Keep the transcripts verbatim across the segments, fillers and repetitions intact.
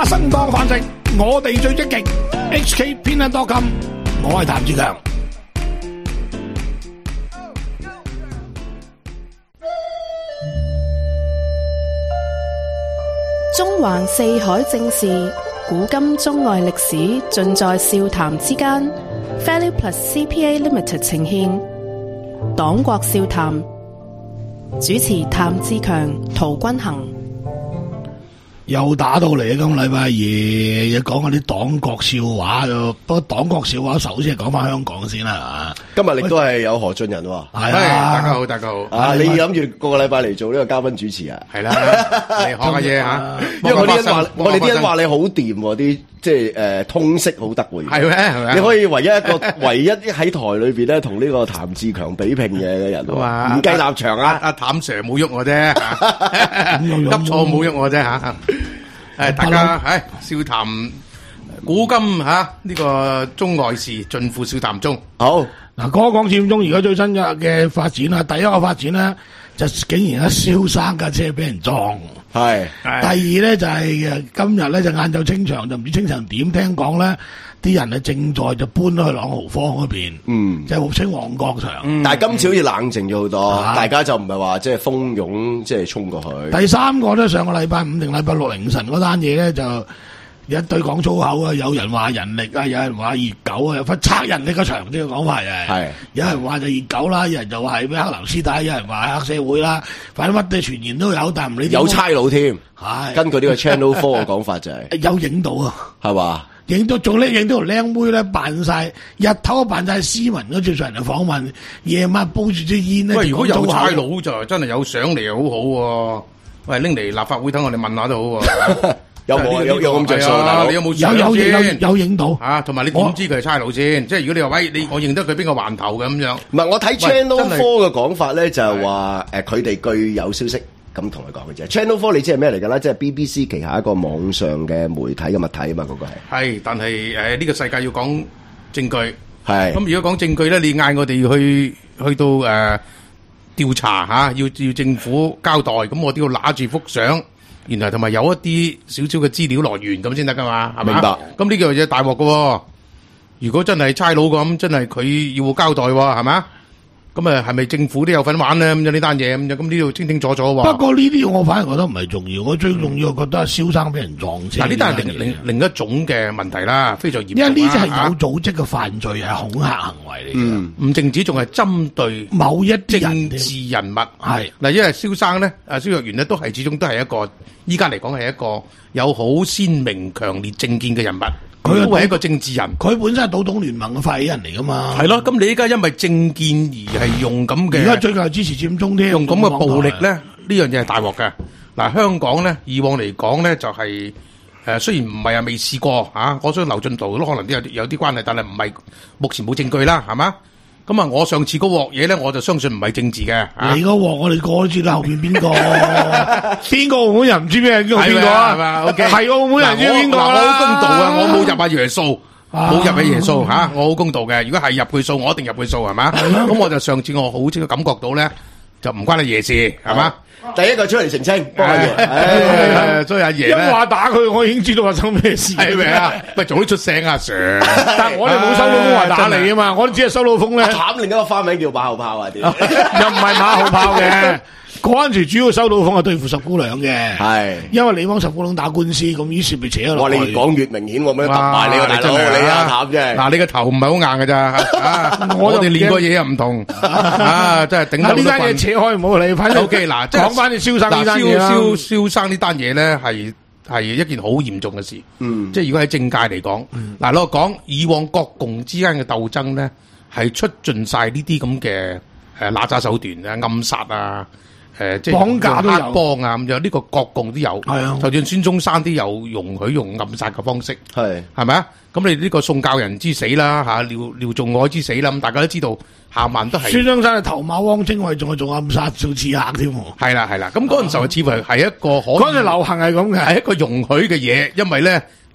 生當飯食，我哋最積極。H K 偏向多金，我係譚志強。 中環四海正事，古今中外歷史，盡在笑談之間。Value Plus C P A Limited 呈現黨國笑談，主持譚志強、陶君行。 又打到嚟啊！今禮拜二又講下啲黨國笑話，不過黨國笑話首先係講翻香港先啦。 今日你都係有何俊仁喎， 係啊， 大家好，大家好。 啊，你諗住個個禮拜嚟做呢個嘉賓主持啊？ 係啦，嚟學下嘢吓。 因為我啲人話，我哋啲人話你好掂喎，啲即係誒通識好得喎。 係咩？係咪？ 你可以唯一一個唯一喺台裏邊咧，同呢個譚志強比拼嘅人，唔計立場啊！ 阿譚 Sir 冇喐我啫，急錯冇喐我啫吓。誒，大家係笑談古今吓呢個中外事，盡付笑談中。 好嗱，講一講佔中而家最新嘅嘅發展啦。第一個發展咧，就竟然阿蕭生架車俾人撞。 係。 第二咧就係誒今日咧就晏晝清場，就唔知清場點。聽講咧啲人啊正在就搬咗去朗豪坊嗰邊，嗯，即係號稱旺角場。 嗯、但係今次好似冷靜咗好多，啊、大家就唔係話即係蜂擁即係衝過去。 第三個咧，上個禮拜五定禮拜六凌晨嗰單嘢咧，就有一堆講粗口啊，有人話人力啊，有人話熱狗啊，有份拆人力個場呢個講法嘅。係，有人話就熱狗啦，有人就話係咩黑流絲帶，有人話黑社會啦，反正乜嘢傳言都有，但唔理有差佬添。 係， 根據呢個 Channel Four 嘅講法就係、是、 有影到啊， 係嘛？ 影到仲咧，影到條靚妹咧，扮晒日頭扮晒斯文嗰，接受人哋訪問，夜晚煲住支煙咧。 喂，如果有差佬就真係有相嚟，好好喎。喂，拎嚟立法會等我哋問下都好喎。 有冇有有咁着數大佬？ 你有冇有有有有影到啊？同埋你點知佢係差佬先？即係如果你話喂，你我認得佢邊個環頭嘅咁樣。 唔係，我睇 Channel Four 嘅講法咧，就係話誒，佢哋據有消息。咁同佢講嘅啫 ，Channel Four 你知係咩嚟㗎啦？即係 B B C 旗下一個網上嘅媒體嘅物體啊嘛，嗰、那個係。係， 但係誒呢個世界要講證據。 係。咁如果講證據咧，你嗌我哋去去到誒、呃、調查嚇、啊，要要政府交代，咁我都要揦住幅相，然後同埋有一啲少少嘅資料來源咁先得㗎嘛，係咪？明白。咁呢個嘢大鑊㗎喎，如果真係差佬咁，真係佢要交代喎，係咪？咁啊，係咪政府都有份玩咧？咁樣呢單嘢咁樣，咁呢度清清楚楚喎。 不過呢啲我反而覺得唔係重要，我最重要覺得係蕭生俾人撞車。 嗱，呢單係另另另一種嘅問題啦，非常嚴重。 因為呢啲係有組織嘅犯罪，係恐嚇行為嚟嘅。 嗯，唔淨止，仲係針對某一政治人物。係嗱，因為蕭生咧，啊蕭若元咧，都係始終都係一個，依家嚟講係一個有好鮮明、強烈政見嘅人物。佢都係一個政治人， 佢本身係倒統聯盟嘅發起人嚟噶嘛。 係咯，咁你依家因為政見而係用咁嘅， 而家最近係支持佔中添， 用咁嘅暴力咧，呢樣嘢係大鑊嘅。嗱，香港咧以往嚟講咧就係、是、誒、呃，雖然唔係啊未試過嚇、啊，我相信劉進圖都可能都有有啲關係，但係唔係目前冇證據啦，係嘛？咁啊，我上次嗰鑊嘢咧，我就相信唔係政治嘅。 啊、你嗰鑊我哋個都知啦，後邊邊個？邊個澳門人唔知咩叫邊個啊？係嘛？O K，係澳門人知邊個啦？ 我好公道啊，我冇入阿爺數，冇入阿爺數吓，我好公道嘅。如果係入佢數，我一定入佢數，係嘛？咁我就上次我好清楚感覺到咧，就唔關阿爺事，係嘛？ 第一個出嚟澄清，幫阿爺，所以阿爺咧一話打佢，我已經知道發生咩事， 係咪啊？喂，早啲出聲啊 Sir！ 但係我哋冇收到風話打你啊嘛，我哋只係收到風咧。 慘，另一個花名叫馬後炮啊！啲又唔係馬後炮嘅。嗰陣時主要收到風係對付十姑娘嘅，係因為你幫十姑娘打官司，咁於是咪扯咗落去。 哇！你越講越明顯，我咪揼埋你個大佬，你啊慘啫！ 嗱，你個頭唔係好硬㗎咋，我哋練過嘢又唔同，啊，真係頂到。呢單嘢扯開唔好理，反正 OK 嗱，講翻啲蕭生呢單嘢啦。蕭蕭生呢單嘢咧係係一件好嚴重嘅事，嗯，即係如果喺政界嚟講，嗱，我講以往國共之間嘅鬥爭咧，係出盡晒呢啲咁嘅誒拿揸手段啊、暗殺啊。誒，即係綁架都有幫啊，咁樣呢個國共都有，係啊，就算孫中山都有容許用暗殺嘅方式，係係咪啊？咁你呢個宋教仁之死啦，嚇廖廖仲愷之死啦，咁大家都知道下萬都係孫中山係頭馬汪精衛，仲係做暗殺做刺客添。 係啦係啦，咁嗰陣時候似乎係一個可嗰陣流行係咁嘅，係一個容許嘅嘢，因為咧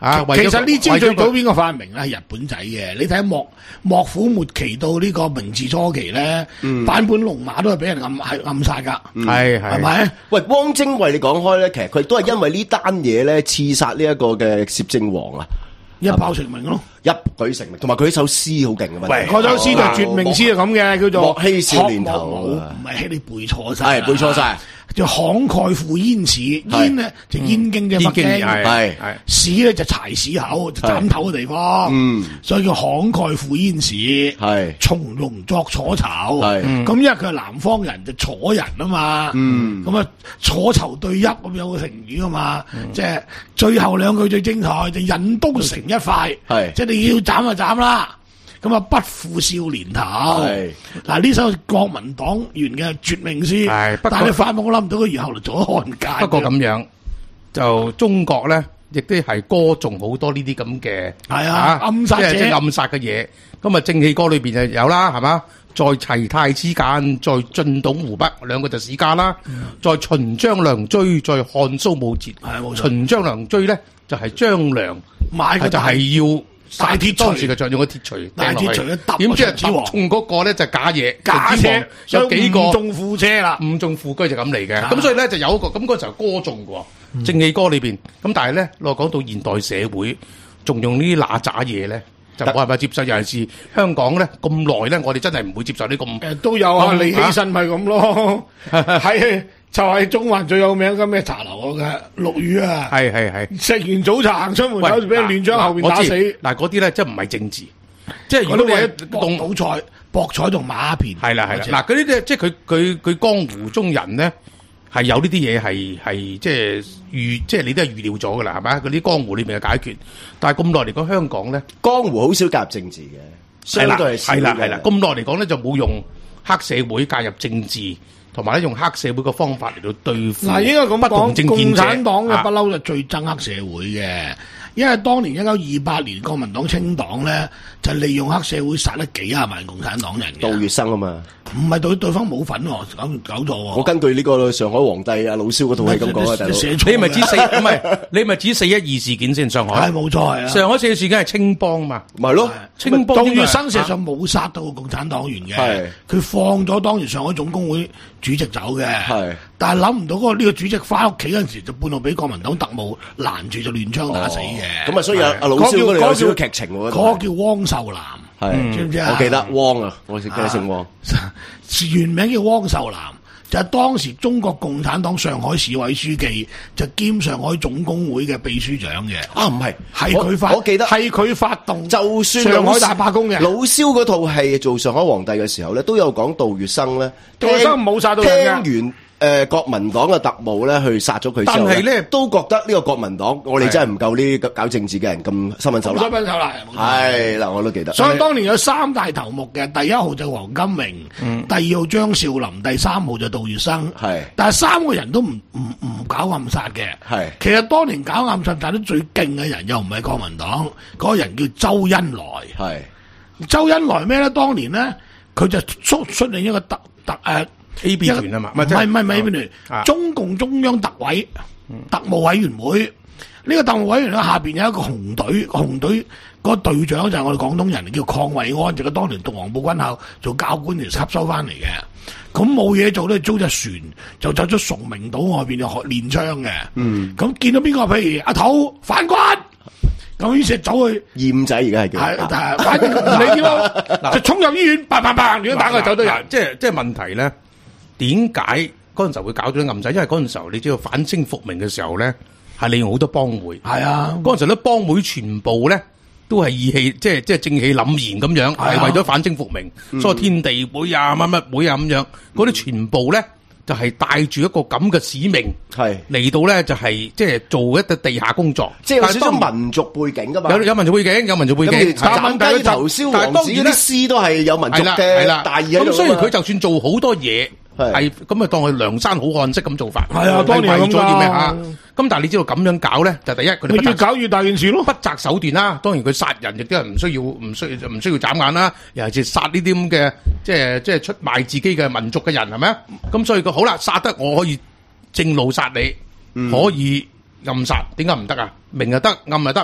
啊， 其實呢招最早邊個發明咧係日本仔嘅，你睇幕幕府末期到呢個明治初期咧，嗯、版本龍馬都係俾人暗係暗殺㗎， 係係咪？ 喂，汪精衛你講開咧，其實佢都係因為呢單嘢咧刺殺呢一個嘅攝政王啊， 一炮成名咯， 一舉成名，同埋佢首詩好勁嘅嘛， 喂，嗰首詩就係絕命詩係咁嘅，叫做莫欺少年頭， 唔係你背錯晒， 係背錯晒。 就慷慨赴燕市，燕咧就燕京嘅北京， 係係市咧就柴市口，就斬頭嘅地方，嗯，所以叫慷慨赴燕市，係從容作楚囚，係咁，因為佢係南方人，就楚人啊嘛，嗯，咁啊楚囚對泣咁有個成語啊嘛，即係最後兩句最精彩，就引刀成一塊，係即係你要斬就斬啦。咁啊，不負少年頭。嗱，呢首國民黨員嘅絕命詩，但係你發夢我諗唔到佢以後嚟做咗漢奸。 不過咁樣，就中國咧，亦都係歌頌好多呢啲咁嘅係啊暗殺者， 即係暗殺嘅嘢。咁啊，正氣歌裏邊就有啦，係嘛？在齊泰之間，在晉董湖北兩個就史家啦。嗯、在秦張良追，在漢蘇武節。秦張良追咧，就係張良買就係要。 大鐵錘， 當時嘅就用個鐵錘大鐵錘一揼， 點知係揼中嗰個咧就假嘢， 假車有幾個五中副車啦， 五中副車就咁嚟嘅。咁所以咧就有一個咁嗰時候歌頌嘅喎，正氣歌裏邊。咁但係咧，我講到現代社會，仲用呢啲嗱喳嘢咧，就冇辦法接受。尤其是香港咧咁耐咧，我哋真係唔會接受呢咁。 誒都有啊，李希慎咪咁咯，係。就係中環最有名嘅咩茶樓嘅陸羽啊， 係係係食完早茶行出門口就俾人亂將後邊打死。 嗱嗰啲咧，即係唔係政治，即係如果你係博賭彩、博彩同馬片， 係啦係啦。嗱嗰啲即係佢佢佢江湖中人咧，係有呢啲嘢係係即係預，即係你都係預料咗噶啦，係咪？嗰啲江湖裏邊嘅解決，但係咁耐嚟講，香港咧江湖好少介入政治嘅，相對係少嘅。 係啦係啦，咁耐嚟講咧就冇用黑社會介入政治。同埋咧，用黑社會嘅方法嚟到對付。嗱，應該咁講， 共產黨嘅不嬲就最憎黑社會嘅，因為當年一九二八年國民黨清黨咧，就利用黑社會殺得幾廿萬共產黨人嘅。 杜月笙啊嘛， 唔係對對方冇份喎，搞搞錯喎。 我根據呢個上海皇帝阿老蕭嗰套戲咁講啊，大佬。 你咪指四唔係？你咪指四一二事件先？上海係冇錯係啊。 上海四一事件係青幫嘛？ 咪咯， 青幫。 杜月笙事實上冇殺到共產黨員嘅，佢放咗當時上海總工會主席走嘅，係，但係諗唔到嗰個呢個主席翻屋企嗰陣時，就半路俾國民黨特務攔住，就亂槍打死嘅。 咁啊，所以阿阿老蕭嗰度有少少劇情喎。 嗰個叫汪秀南，係知唔知啊？ 我記得汪啊，我記得姓汪， 原名叫汪秀南，就係當時中國共產黨上海市委書記，就兼上海總工會嘅秘書長嘅。 啊，唔係， 係佢發， 我記得係佢發動， 就算上海大罷工嘅。 老蕭嗰套戲做上海皇帝嘅時候咧，都有講杜月笙咧。 杜月笙冇殺到人嘅。 聽完誒國民黨嘅特務咧去殺咗佢之後， 但係咧都覺得呢個國民黨，我哋真係唔夠呢啲搞政治嘅人咁心狠手辣。 心狠手辣係嗱，我都記得。 所以當年有三大頭目嘅，第一號就黃金榮，嗯、第二號張少林，第三號就杜月笙。係，但係三個人都唔唔唔搞暗殺嘅。係，其實當年搞暗殺但係最勁嘅人又唔係國民黨，嗰、那個人叫周恩來。係，周恩來咩咧？當年咧，佢就出出嚟一個特特誒。呃 A B 團啊嘛， 唔係唔係唔係 A B 團，中共中央特委、嗯、特務委員會呢、呢個特務委員會下邊有一個紅隊，紅隊嗰個隊長就係我哋廣東人叫鄺惠安，就係、是、當年讀黃埔軍校做教官嚟吸收翻嚟嘅。咁冇嘢做咧，租隻船就走咗崇明島外邊就學練槍嘅。嗯，咁見到邊個？譬如阿頭反軍。咁於是走去燕仔而家係叫， 係但係反正你見到就衝入醫院，砰砰砰，點樣打佢走得人？ 即係即係問題咧。點解嗰陣時候會搞到啲暗殺？因為嗰陣時候你知道反清復明嘅時候咧，係利用好多幫會。係啊，嗰陣時候啲幫會全部咧都係義氣，即係即係正氣凜然咁樣，係、啊、為咗反清復明。嗯、所以天地會啊、乜乜會啊咁樣，嗰啲全部咧就係帶住一個咁嘅使命，係嚟到咧就係即係做一啲地下工作， 即係有少少民族背景噶嘛。 有有民族背景，有民族背景。 斬雞頭燒王子嗰啲詩都係有民族嘅大義喺度。 咁雖然佢就算做好多嘢。係咁啊，當佢梁山好漢式咁做法， 係啊，當年為咗要咩吓？咁但係你知道咁樣搞咧，就第一佢哋越搞越大件事咯， 不擇手段啦。當然佢殺人亦都係唔需要，唔需要唔需要眨眼啦。尤其是殺呢啲咁嘅，即係即係出賣自己嘅民族嘅人，係咪啊？咁所以佢好啦，殺得我可以正路殺你，嗯、可以暗殺，點解唔得啊？明又得，暗又得。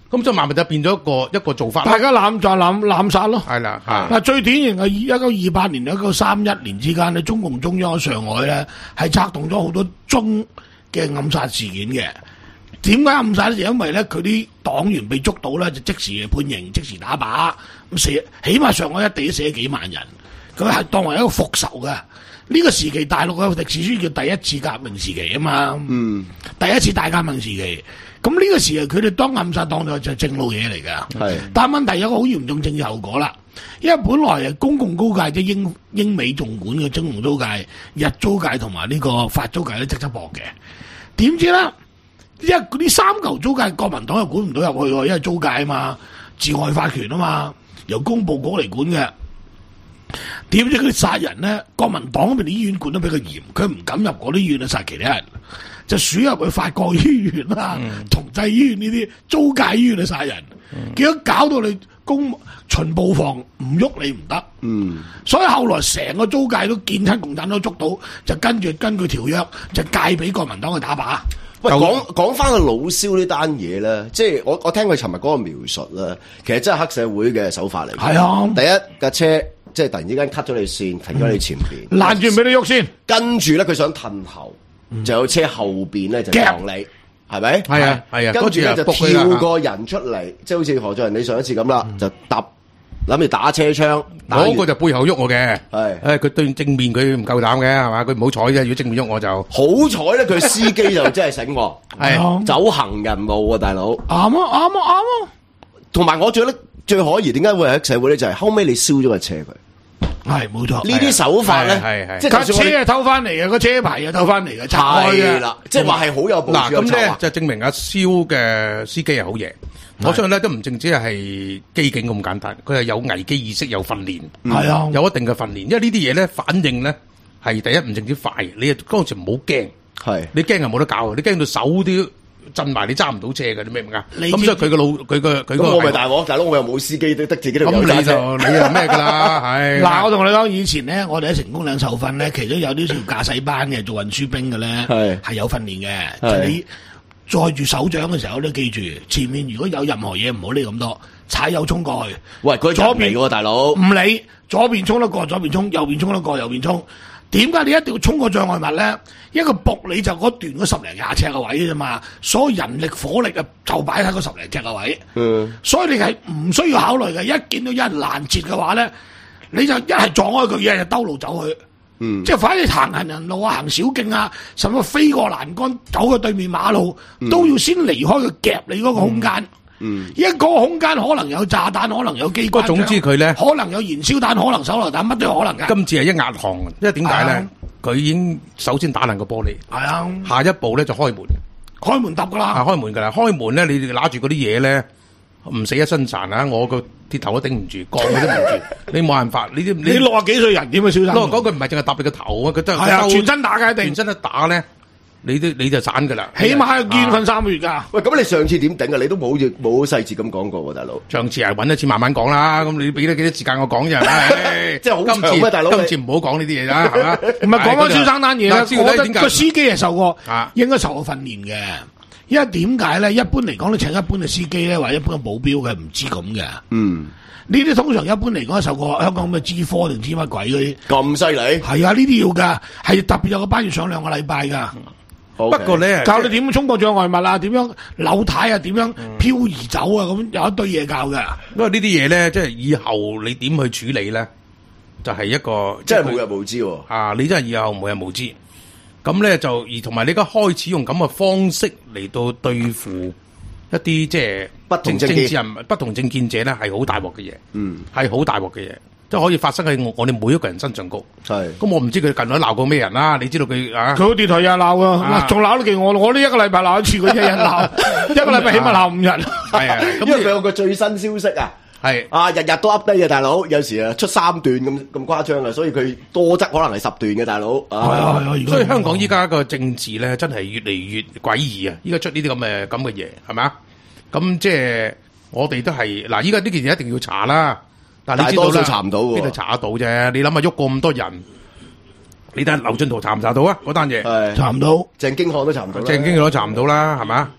咁所以慢慢就變咗一個一個做法。 大家濫炸濫濫殺咯。 係啦， 嗱最典型係一九二八年、一九三一年之間咧，中共中央喺上海咧係策動咗好多中嘅暗殺事件嘅。點解暗殺咧？就因為咧佢啲黨員被捉到咧，就即時判刑、即時打靶，咁死起碼上海一地都死咗幾萬人。佢係當為一個復仇嘅。呢個時期大陸嘅歷史書叫第一次革命時期啊嘛。嗯，第一次大革命時期。咁呢個時期佢哋當暗殺當咗就係正路嘢嚟㗎。係，但係問題有個好嚴重政治後果啦。因為本來公共租界即係英英美縱管嘅中共租界、日租界同埋呢個法租界都側側膊嘅。點知咧？因為嗰啲三球租界，國民黨又管唔到入去喎，因為租界啊嘛，治外法權啊嘛，由公務局嚟管嘅。點知佢殺人咧？國民黨嗰邊啲醫院管得比較嚴，佢唔敢入嗰啲醫院去殺其他人，就鼠入去法國醫院啦、嗯、同濟醫院呢啲租界醫院去殺人，結果、嗯、搞到你公巡捕房唔喐你唔得。嗯，所以後來成個租界都見親共產黨捉到，就跟住根據條約就戒俾國民黨去打靶。 喂，講講翻個老蕭呢單嘢咧，即係我我聽佢尋日嗰個描述咧，其實真係黑社會嘅手法嚟。係啊，第一架車即係突然之間 cut 咗你線，停咗你前邊， 攔住唔俾你喐先。 跟住咧，佢想褪後，嗯、就有車後邊咧就撞你，係咪？ 係啊係啊， 跟住咧就跳個人出嚟，即係好似何俊仁你上一次咁啦，嗯、就揼。諗住打車窗， 嗰個就背後喐我嘅，係，誒，佢對正面佢唔夠膽嘅，係嘛，佢唔好彩啫。如果正面喐我就好彩咧，佢司機就真係醒，係走行人路啊，大佬， 啱啊，啱啊，啱啊。 同埋我覺得最可疑，點解會係黑社會咧？就係後尾你燒咗個車佢， 係冇錯。呢啲手法咧， 係係， 即係架車係偷翻嚟嘅，個車牌又偷翻嚟嘅，拆開嘅啦， 即係話係好有部署。 嗱咁咧就證明阿蕭嘅司機係好嘢。我相信咧都唔淨止係機警咁簡單，佢係有危機意識、有訓練，係啊，有一定嘅訓練。因為呢啲嘢咧反應咧係第一唔淨止快，你嗰陣時唔好驚，係你驚係冇得搞，你驚到手都震埋，你揸唔到車嘅，你明唔明啊？咁所以佢個腦，佢個佢個我咪大鑊，大佬我又冇司機，都得自己都有揸車。 咁你就你係咩㗎啦？係嗱，我同你講，以前咧，我哋喺成功嶺受訓咧，其中有啲叫駕駛班嘅，做運輸兵嘅咧，係係有訓練嘅，就你。載住手掌嘅時候，你記住前面如果有任何嘢唔好理咁多，踩油衝過去。 喂，佢左邊嘅喎，大佬唔理，左邊衝得過，左邊衝；右邊衝得過，右邊衝。點解你一定要衝過障礙物咧？一個仆你就嗰段嗰十零廿尺嘅位啫嘛，所有人力火力啊就擺喺嗰十零尺嘅位。嗯，所以你係唔需要考慮嘅。一見到有人攔截嘅話咧，你就一係撞開佢，一係兜路走去。嗯，即係反正行行人路啊，行小徑啊，甚至飛過欄杆，走去對面馬路，嗯、都要先離開佢夾你嗰個空間。嗯，因為嗰個空間可能有炸彈，可能有機關槍， 總之佢咧可能有燃燒彈，可能手榴彈，乜都有可能㗎。 今次係一壓行，因為點解咧？佢、啊、已經首先打爛個玻璃，係啊，下一步咧就開門， 開門揼㗎啦， 啊，開門㗎啦，開門咧，你揦住嗰啲嘢咧，唔死一身殘啊！我個鐵頭都頂唔住，鋼佢都唔住，你冇辦法，你啲你六啊幾歲人點啊，小生？ 嗰句唔係淨係揼你個頭啊，佢真係係啊，全身打嘅一定， 全身一打咧，你都你就散噶啦， 起碼要見訓三個月噶。 喂，咁你上次點頂啊？你都冇冇細節咁講過喎，大佬。 上次係揾一次慢慢講啦，咁你俾得幾多時間我講啫？ 即係好長咩，大佬？ 今次唔好講呢啲嘢啦，係嘛？ 唔係講翻小生單嘢啦，我覺得個司機係受過，應該受過訓練嘅。因為點解咧？一般嚟講，你請一般嘅司機咧，或者一般嘅保鏢嘅，唔知咁嘅。嗯，呢啲通常一般嚟講，受過香港咩資科定知乜鬼嗰啲。 咁犀利？ 係啊，呢啲要噶，係特別有個班要上兩個禮拜噶。 Okay. 不過咧， 教你點衝過障礙物啊，點樣扭軚啊，點樣漂移走啊，咁有一堆嘢教噶。 因為呢啲嘢咧，即係以後你點去處理咧，就係、是、一個即係無日無之喎。 啊，你真係以後無日無之。咁咧就而同埋你而家開始用咁嘅方式嚟到對付一啲即係不同政治人物、 不同政見者咧，係好大鑊嘅嘢。嗯，係好大鑊嘅嘢，即係可以發生喺我哋每一個人身上高。係是。咁我唔知佢近來鬧過咩人啦？你知道佢啊？佢個電台日日鬧啊，仲鬧得勁我，我呢一個禮拜鬧一次，佢一日鬧，一個禮拜起碼鬧五日。 係啊，因為佢有個最新消息啊。係啊，日日都 update 嘅大佬，有時啊出三段咁咁誇張啊，所以佢多則可能係十段嘅大佬。係啊係啊， 所以香港依家個政治咧，真係越嚟越詭異啊！依家出呢啲咁嘅咁嘅嘢，係咪啊？咁即係我哋都係嗱，依家呢件事一定要查啦。但係你知道啦， 查唔到喎， 邊度查得到啫？你諗下喐過咁多人，你睇劉進圖查唔查到啊？嗰單嘢查唔到， 鄭經翰都查唔到， 鄭經翰都查唔到啦，係咪啊？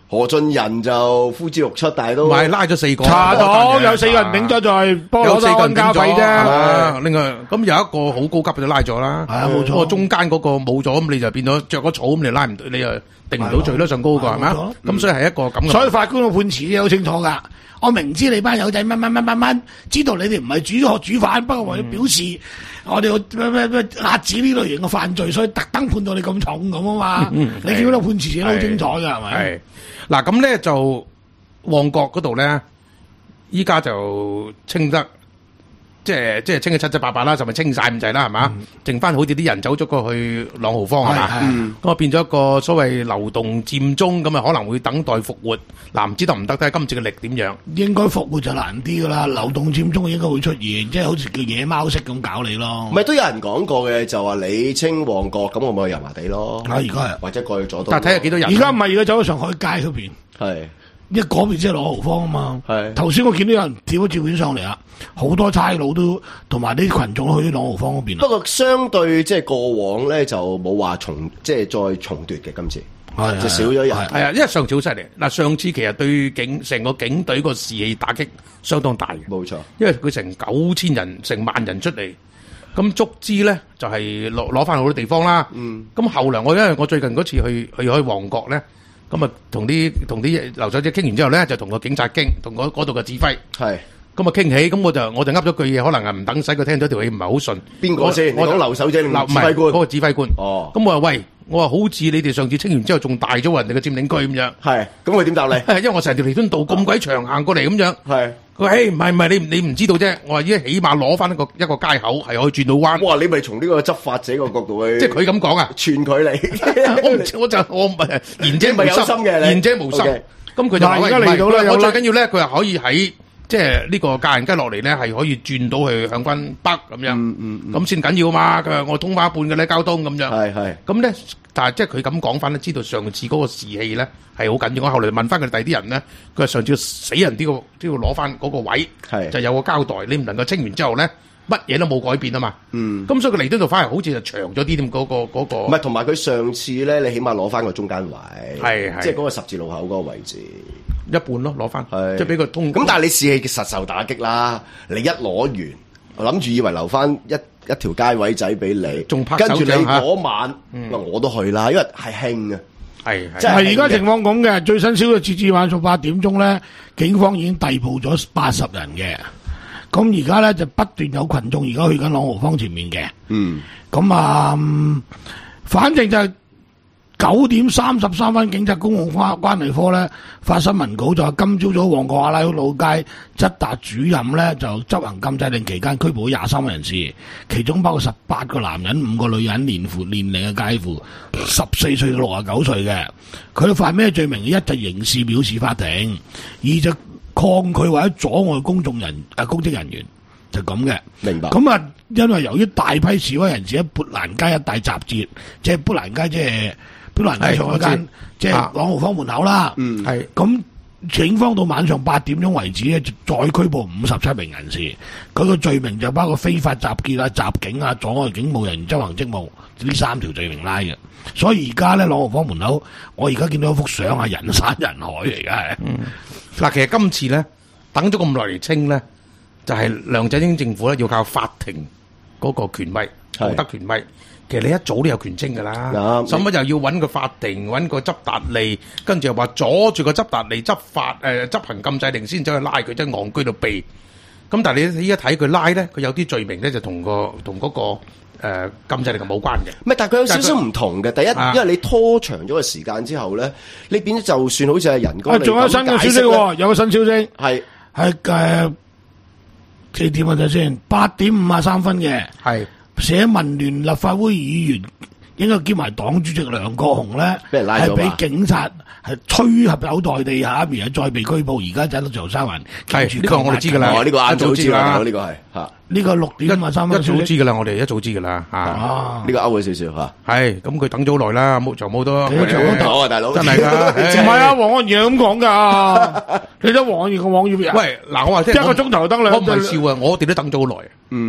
何俊仁就呼之欲出，但係都唔係拉咗四個， 查到有四個人頂咗在波攞咗安家費啫。 另外咁有一個好高級嘅就拉咗啦，係啊冇錯。不過中間嗰個冇咗，咁你就變咗着咗草，咁你拉唔到，你又定唔到罪啦，上高個係咪啊？咁所以係一個咁嘅。 所以法官嘅判詞好清楚㗎。我明知你班友仔乜乜乜乜乜，知道你哋唔係主學主犯，不過為咗表示我哋咩咩咩遏止呢類型嘅犯罪，所以特登判到你咁重咁啊嘛。嗯、你見到判詞寫得好精彩㗎，係咪？係嗱咁咧就旺角嗰度咧，依家就清得。即係即係清得七七八八啦，就咪清晒咁滯啦，係嘛？剩翻好似啲人走咗過去朗豪坊係嘛？咁啊變咗一個所謂流動佔中，咁啊可能會等待復活。嗱唔知得唔得？睇下今次嘅力點樣。 應該復活就難啲噶啦，流動佔中應該會出現，即係好似叫野貓式咁搞你咯。 唔係都有人講過嘅，就話你清旺角，咁我咪去油麻地咯。 啊而家係或者過去佐敦。 但係睇下幾多人。 而家唔係而家走咗上海街嗰邊。 係。 一嗰邊即係朗豪坊啊嘛， 係頭先我見到有人貼咗照片上嚟啊，好多差佬都同埋啲群眾都去啲朗豪坊嗰邊。 不過相對即係過往咧就冇話重即係再重奪嘅今次，係就少咗人。 係啊，因為上次好犀利。嗱，上次其實對警成個警隊個士氣打擊相當大嘅。 冇錯，因為佢成九千人、成萬人出嚟，咁足之咧就係攞攞翻好多地方啦。嗯，咁後來我因為我最近嗰次去去去旺角咧。咁啊，同啲同啲留守者傾完之後咧，就同個警察傾，同嗰嗰度嘅指揮。係。咁啊傾起，咁我就我就噏咗句嘢，可能係唔等使佢聽咗條氣唔係好順。邊個先？我講留守者定指揮官？嗰個指揮官。哦。咁我話喂，我話好似你哋上次清完之後，仲大咗人哋嘅佔領區咁樣。係。咁佢點答你？因為我成條彌敦道咁鬼長行過嚟咁樣。係。佢話：誒唔係唔係，你你唔知道啫。我話依家起碼攞翻一個一個街口係可以轉到彎。哇！你咪從呢個執法者個角度去。即係佢咁講啊，串佢嚟。我唔，我就我唔係言者無心嘅，言者無心。咁佢就話：而家嚟到啦，我最緊要咧，佢係可以喺即係呢個界限街落嚟咧，係可以轉到去向軍北咁樣。嗯嗯。咁先緊要嘛？佢話我通翻一半嘅咧交通咁樣。係係。咁咧，但係即係佢咁講翻咧，知道上次嗰個士氣咧係好緊要。我後嚟問翻佢哋第啲人咧，佢話上次死人都要都要攞翻嗰個位，係就有個交代。你唔能夠清完之後咧，乜嘢都冇改變啊嘛。嗯。咁所以佢嚟到度反而好似就長咗啲添，嗰個嗰個。唔係，同埋佢上次咧，你起碼攞翻個中間位，係係，即係嗰個十字路口嗰個位置。一半咯，攞翻，即係俾佢通。咁但係你士氣實受打擊啦！你一攞完，我諗住以為留翻一一條街位仔俾你，仲拍手掌。跟住你嗰晚，我都去啦，因為係興啊，係係。 係而家情況咁嘅，最新消息截至晚上八點鐘咧，警方已經逮捕咗八十人嘅。咁而家咧就不斷有群眾而家去緊朗豪坊前面嘅。嗯。咁啊、嗯，反正就係、是。九點三十三分，警察公共關關係科咧發新聞稿就話，今朝早旺角亞拉老街質達主任咧就執行禁制令期間拘捕咗廿三個人士，其中包括十八個男人、五個女人，年乎年齡嘅介乎十四歲到六十九歲嘅。佢哋犯咩罪名？一就刑事藐視法庭，二就抗拒或者阻礙公眾人啊公職人員，就咁嘅。明白。咁啊，因為由於大批示威人士喺砵蘭街一帶集結，即係砵蘭街即係。砵蘭街上嗰間即係朗豪坊門口啦，嗯，係咁，警方到晚上八點鐘為止咧，再拘捕五十七名人士。佢個罪名就包括非法集結啊、襲警啊、阻礙警務人員執行職務呢三條罪名拉嘅。所以而家咧，朗豪坊門口，我而家見到一幅相係人山人海嚟嘅。係，嗯， 嗱，其實今次咧等咗咁耐嚟清咧，就係、是、梁振英政府咧要靠法庭嗰個權威、道德權威。其實你一早都有權清噶啦，使乜又要揾個法庭揾個執達吏，跟住又話阻住個執達吏執法誒、呃、執行禁制令先走去拉佢，真係戇居到避。咁但係你依家睇佢拉咧，佢有啲罪名咧就同個同嗰個誒、呃、禁制令係冇關嘅。 唔係，但係佢有少少唔同嘅。第一，啊、因為你拖長咗個時間之後咧，你變咗就算好似係人工，啊， 仲有新嘅消息喎，有個新消息係係誒幾點啊？睇先，八點五啊三分嘅係。社民聯立法會議員應該兼埋黨主席梁國雄咧，係俾警察係吹合有待地下，然後再被拘捕，而家就喺度長沙灣。係呢、這個我哋知噶啦，呢、這個一早知啦，呢、這個係吓。呢個六點啊三分，一早知噶啦，我哋一早知噶啦吓。呢、這個勾咗少少吓。係咁，佢等咗好耐啦，冇就冇多。長好啊，大佬真係噶， 唔係啊，黃安陽咁講噶。你睇黃安陽個網頁。 喂，嗱，我話聽一個鐘頭就得兩。 我唔係笑啊，我哋都等咗好耐。嗯。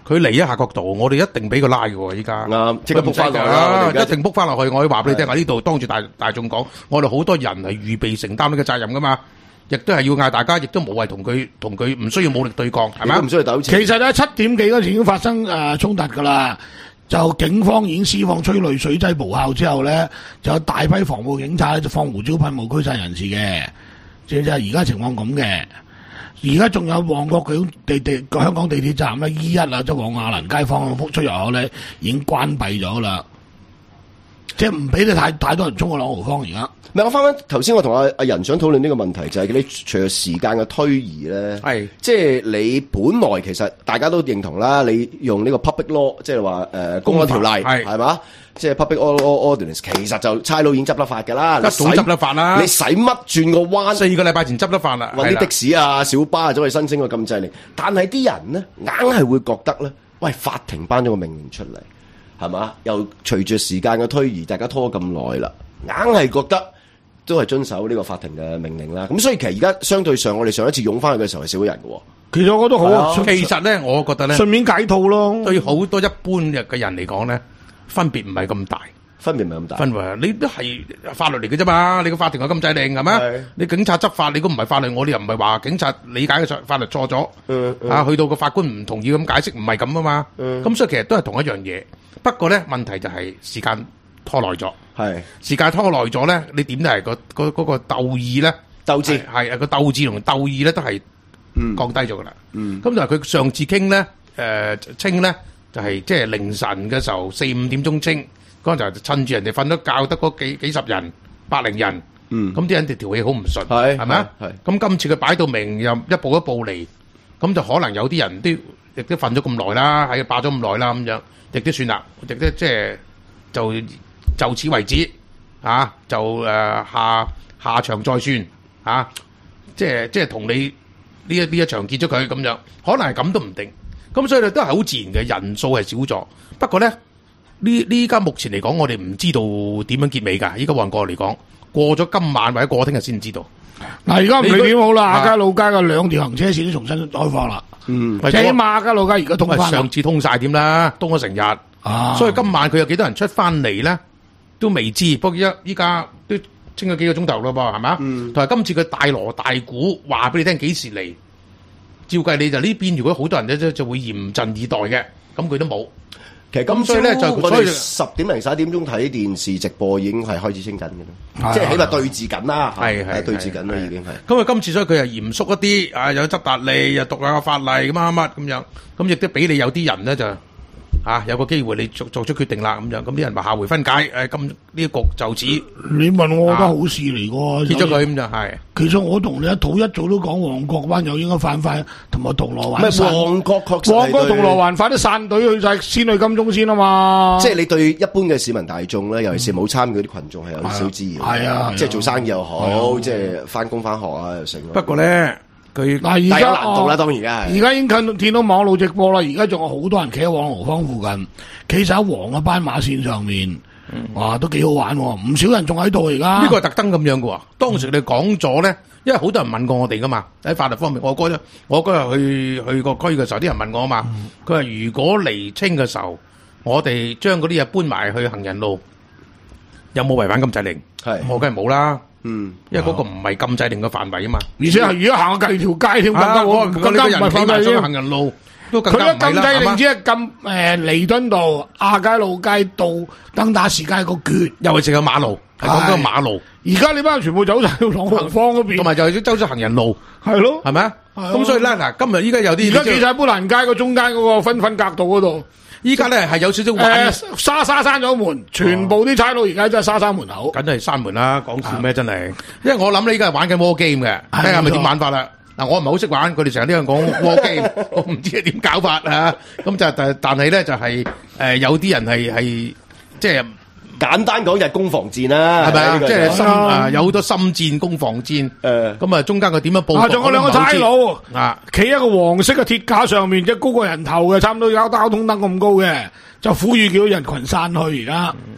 佢嚟一下角度，我哋一定俾佢拉嘅喎，依家啱，即刻撲翻落啦， 一定撲翻落去。我要話俾你聽，喺呢度當住大大眾講，我哋好多人係預備承擔呢個責任噶嘛，亦都係要嗌大家，亦都無謂同佢同佢唔需要武力對抗，係咪？ 唔需要糾纏。 其實喺七點幾嗰時已經發生誒衝突㗎啦，就警方已經施放催淚水劑無效之後咧，就有大批防暴警察咧就放胡椒噴霧驅散人士嘅，即係而家情況咁嘅。而家仲有旺角嘅地地香港地鐵站咧 ，E 一啊，即係往亞蘭街方向出入口咧，已經關閉咗啦，即係唔俾你太太多人衝過朗豪坊而家。 唔係，我翻翻頭先，我同阿阿仁想討論呢個問題，就係、是、你隨住時間嘅推移咧，係即係你本來其實大家都認同啦，你用呢個 public law， 即係話誒公安條例係嘛？即係 public ordinance， 其實就差佬已經執得法㗎啦， 一早執得法啦。 你使乜轉個彎？ 四個禮拜前執得法啦， 揾啲的士啊、小巴啊走去申請個禁制令。但係啲人咧，硬係會覺得咧，喂，法庭頒咗個命令出嚟，係嘛？又隨住時間嘅推移，大家拖咁耐啦，硬係覺得都係遵守呢個法庭嘅命令啦。咁所以其實而家相對上，我哋上一次湧翻去嘅時候係少咗人嘅。 其實我覺得好啊。 其實咧，我覺得咧， 順便解套咯。 對好多一般嘅人嚟講咧，分別唔係咁大， 分別唔係咁大。 分別你都係法律嚟嘅啫嘛，你個法庭有禁制令係咩？你警察執法，你都唔係法律，我哋又唔係話警察理解嘅法律錯咗，嗯嗯、啊，去到個法官唔同意咁解釋，唔係咁啊嘛。咁、嗯、所以其實都係同一樣嘢，不過咧問題就係時間拖耐咗，係時間拖耐咗咧，你點都係個嗰嗰個鬥意咧，鬥志係啊個鬥志同鬥意咧都係降低咗噶啦。咁、嗯嗯、就係佢上次傾咧，誒清咧。就係即係凌晨嘅時候四五點鐘清，嗰陣就趁住人哋瞓咗覺得嗰幾幾十人百零人，咁啲、嗯、人哋條氣好唔順，係係咪啊？咁今次佢擺到明又一步一步嚟，咁就可能有啲人都亦都瞓咗咁耐啦，喺霸咗咁耐啦，咁樣亦都算啦，亦都即係就就此為止，啊就誒、呃、下下場再算，啊即係即係同你呢一呢一場結咗佢咁樣，可能係咁都唔定。咁所以咧都係好自然嘅，人數係少咗。不過咧，呢呢家目前嚟講，我哋唔知道點樣結尾㗎。依家旺角嚟講，過咗今晚或者過聽日先知道。 嗱，而家唔理點好啦，亞皆老街嘅兩條行車線都重新開放啦。嗯，起碼亞皆老街而家通翻。 上次通晒點啦，通咗成日。啊，所以今晚佢有幾多人出翻嚟咧，都未知。不過依依家都清咗幾個鐘頭咯噃，係嘛？嗯。同埋今次佢大鑼大鼓話俾你聽幾時嚟。照計你就呢邊，如果好多人咧，就就會嚴陣以待嘅，咁佢都冇。 其實咁所以咧，就所以十點零十一點鐘睇電視直播已經係開始清緊嘅啦，即係起碼對峙緊啦，係係對峙緊啦，已經係。 咁啊，今次所以佢又嚴肅一啲，啊有執達理，又讀下個法例咁乜乜咁樣，咁亦都俾你有啲人咧就。啊，有個機會你做做出決定啦，咁樣，咁啲人話下回分解，誒，咁呢一局就此。 你問我，我覺得好事嚟㗎， 結咗佢咁就係。 其實我同你一套一早都講，旺角班友應該翻翻，同埋銅鑼灣。 旺角確實旺角銅鑼灣快啲散隊去晒，先去金鐘先啊嘛。 即係你對一般嘅市民大眾咧，尤其是冇參與嗰啲群眾係有少滋擾。係啊，即係做生意又好，即係翻工翻學啊又成。 不過咧。佢嗱而家難度啦，當然而家係。 而家已經見到見到網絡直播啦，而家仲有好多人企喺朗豪坊附近，企晒喺黃嘅斑馬線上面，嗯、哇，都幾好玩喎！唔少人仲喺度而家。 呢個係特登咁樣嘅喎。當時你講咗咧，因為好多人問過我哋噶嘛，喺法律方面，我嗰日我嗰日去去個區嘅時候，啲人問我啊嘛，佢話、嗯、如果釐清嘅時候，我哋將嗰啲嘢搬埋去行人路，有冇違反禁制令？係是，我梗係冇啦。嗯，因為嗰個唔係禁制令嘅範圍啊嘛，而且係如果行過第二條街添，更加我更加唔係範圍添。行人路都更加唔係啦。佢一禁制令只係禁誒彌敦道、亞皆老街到登打士街個橛，又係淨有馬路，係講緊個馬路。而家你班全部走晒去朗豪坊嗰邊，同埋就係走咗行人路，係咯，係咪啊？咁所以咧嗱，今日依家有啲而家企晒砵蘭街個中間嗰個分分隔道嗰度。依家咧係有少少玩，沙沙閂咗門，全部啲差佬而家真係沙閂門口，梗係閂門啦！講笑咩真係？因為我諗你依家係玩緊 war game 嘅，睇下係咪點玩法啦？嗱，我唔係好識玩，佢哋成日呢樣講 war game，我唔知係點搞法啊！咁就但但係咧就係誒有啲人係係即係簡單講就係攻防戰啦，係咪？即係深啊有好多深戰攻防戰，誒咁啊中間佢點樣佈局？仲有兩個差佬啊，企喺個黃色嘅鐵架上面，即係高過人頭嘅，差唔多有交通燈咁高嘅，就呼籲叫人群散去而家。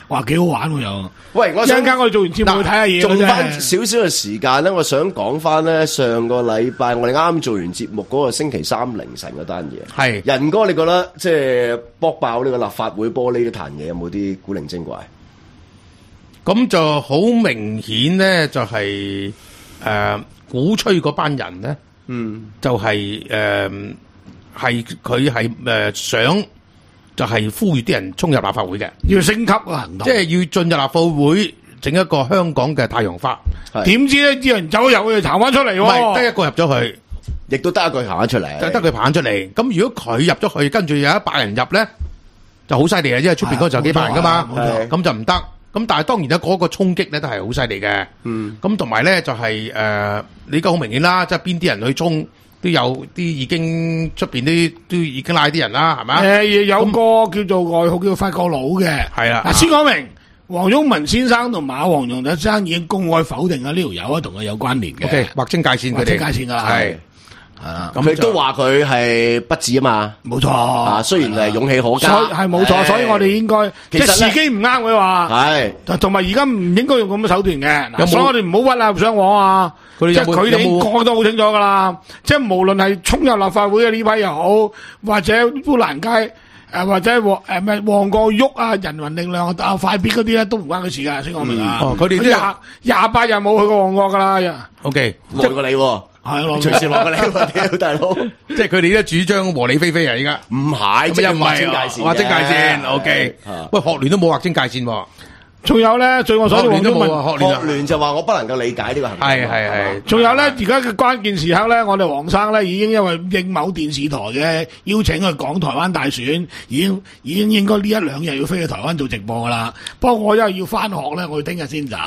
哇幾好玩喎又。 喂，我一陣間我哋做完節目去睇下嘢。 仲翻少少嘅時間咧，我想講翻咧上個禮拜我哋啱啱做完節目嗰個星期三凌晨嗰單嘢。 係仁哥，你覺得即係卜爆呢個立法會玻璃嘅壇嘢有冇啲古靈精怪？ 咁就好明顯咧，就係、是、誒、呃、鼓吹嗰班人咧，嗯，就係誒係佢係誒想就係呼籲啲人衝入立法會嘅， 要升級個行動， 即係要進入立法會整一個香港嘅太陽花。 點知咧啲人走入去就行翻出嚟喎， 唔係得一個入咗去， 亦都得一個行翻出嚟， 就得佢行出嚟。咁如果佢入咗去，跟住有一百人入咧，就好犀利啊！因為出邊嗰就幾百人噶嘛，咁就唔得。咁但係當然咧，嗰個衝擊咧都係好犀利嘅。嗯，咁同埋咧就係、是、誒、呃，你而家好明顯啦，即係邊啲人去衝，都有啲已經出邊啲都已經拉啲人啦，係咪？誒、 呃，有個叫做外號叫法國佬嘅，係啦。嗱，先講明，黃毓民先生同馬黃容先生已經公開否定啊呢條友啊同佢有關聯嘅。 O K，劃清界線，佢哋劃清界線噶啦，係。 啊！咁佢都話佢係不智啊嘛， 冇錯啊。雖然係勇氣可嘉， 係冇錯，所以我哋應該即係時機唔啱佢話，係同埋而家唔應該用咁嘅手段嘅。嗱，所以我哋唔好屈啊，唔想往啊。即係佢哋講得好清楚噶啦。即係無論係衝入立法會嘅呢批又好，或者烏蘭街誒，或者旺誒咩旺角喐啊，人民力量啊，快必嗰啲咧都唔關佢事噶。先講明啊。哦，佢哋廿廿八日冇去過旺角噶啦。 O K， 耐過你。係咯，隨時落個嚟，屌大佬！ 即係佢哋咧主張和理非非啊！而家唔係，即係劃清界線， 劃清界線。O K，喂，學聯都冇劃清界線喎。 仲有咧，據我所知， 學聯都冇啊。 學聯就話我不能夠理解呢個行為。 係係係。 仲有咧，而家嘅關鍵時刻咧，我哋黃生咧已經因為應某電視台嘅邀請去講台灣大選，已經已經應該呢一兩日要飛去台灣做直播噶啦。不過我因為要翻學咧，我要聽日先走。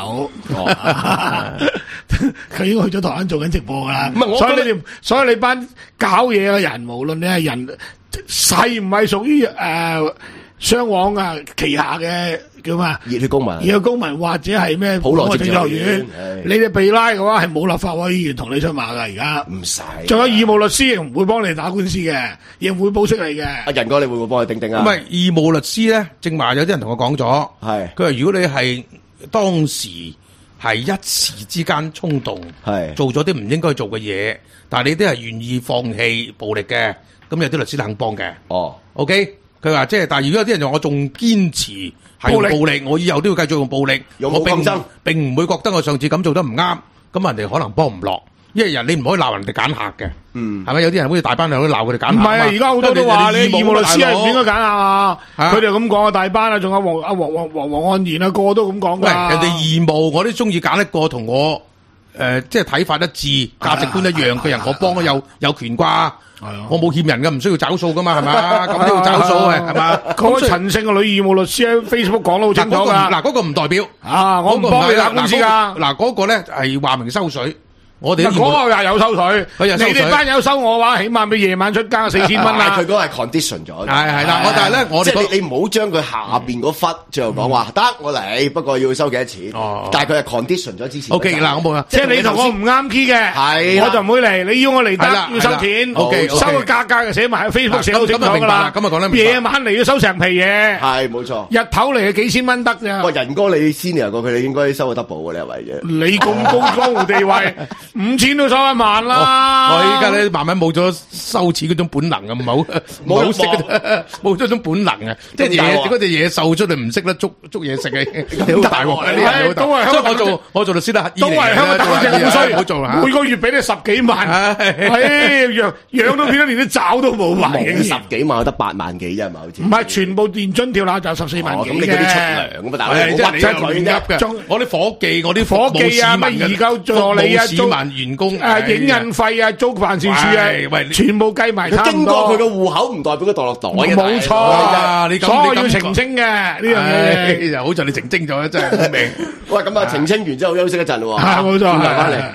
佢已經去咗台灣做緊直播噶啦。唔係，所以你哋，所以你班搞嘢嘅人，無論你係人係唔係屬於誒雙黃啊旗下嘅。叫咩？ 熱血公民， 熱血公民或者係咩？普羅政治學院，你哋被拉嘅話係冇立法會議員同你出馬噶，而家唔使。仲有義務律師唔會幫你打官司嘅，亦唔會保釋你嘅。 阿仁哥，你會唔會幫佢定定啊？ 唔係義務律師咧，正話有啲人同我講咗，係佢話如果你係當時係一時之間衝動，係做咗啲唔應該做嘅嘢，但係你都係願意放棄暴力嘅，咁有啲律師肯幫嘅。哦 ，OK，佢話即係，但係如果有啲人就我仲堅持。係用暴力，我以後都要繼續用暴力。我並並唔會覺得我上次咁做得唔啱，咁人哋可能幫唔落，因為人你唔可以鬧人哋揀客嘅，嗯，係咪有啲人好似大班人都鬧佢哋揀客？唔係啊，而家好多都話你義務律師係唔應該揀客啊，佢哋咁講啊，大班啊，仲有黃阿黃黃黃黃安然啊，個個都咁講噶。喂，人哋義務我都中意揀一個同我誒，即係睇法一致、價值觀一樣嘅人，我幫都有有權啩。我冇欠人噶，唔需要找數噶嘛，係嘛？咁都要找數嘅，係嘛？ 嗰位陳姓嘅女義務律師喺 Facebook 講得好清楚噶。 嗱，嗰個唔代表啊，我唔幫你打官司噶。 嗱，嗰個咧係話明收水。我哋嗰個又有收水，你哋班友收我嘅話，起碼俾夜晚出街四千蚊啦。 佢嗰個係 condition 咗。 係係啦，我但係咧，我即係你你唔好將佢下邊嗰忽最後講話得我嚟，不過要收幾多錢？哦，但係佢係 condition 咗之前。 O K 嗱，我冇啦。 即係你同我唔啱 key 嘅，係我就唔會嚟。你要我嚟得要收錢。O K，收個價格嘅寫埋喺 Facebook 寫到清楚㗎啦。 咁啊講得明白。 夜晚嚟要收成皮嘢。 係冇錯。 日頭嚟係幾千蚊得咋？ 喂，仁哥你 senior 過佢，你應該收個 double 嘅呢位啫。 你咁高江湖地位，五千都收一萬啦！ 我依家咧慢慢冇咗收錢嗰種本能啊，唔好唔好識冇咗種本能啊！即係野嗰隻野獸出嚟唔識得捉捉嘢食嘅，好大鑊！呢啲好大鑊。所以我做我做律師啦， 都係香港打正好衰， 唔好做啦！ 每個月俾你十幾萬，唉，養養到變咗連啲爪都冇埋， 十幾萬得八萬幾啫嘛，好似唔係全部電津跳樓就十四萬幾嘅。 咁你嗰啲出糧咁啊，大佬真係亂噏嘅。我啲伙計，我啲伙計啊，乜義救助理啊， 市民員工。 影印費啊，租辦事處啊，全部計埋差唔多。 經過佢嘅戶口唔代表佢墮落袋嘅。 冇錯，你所以要澄清嘅呢樣嘢。 又好在你澄清咗，真係明。 喂，咁啊，澄清完之後休息一陣咯。 係冇錯，翻嚟。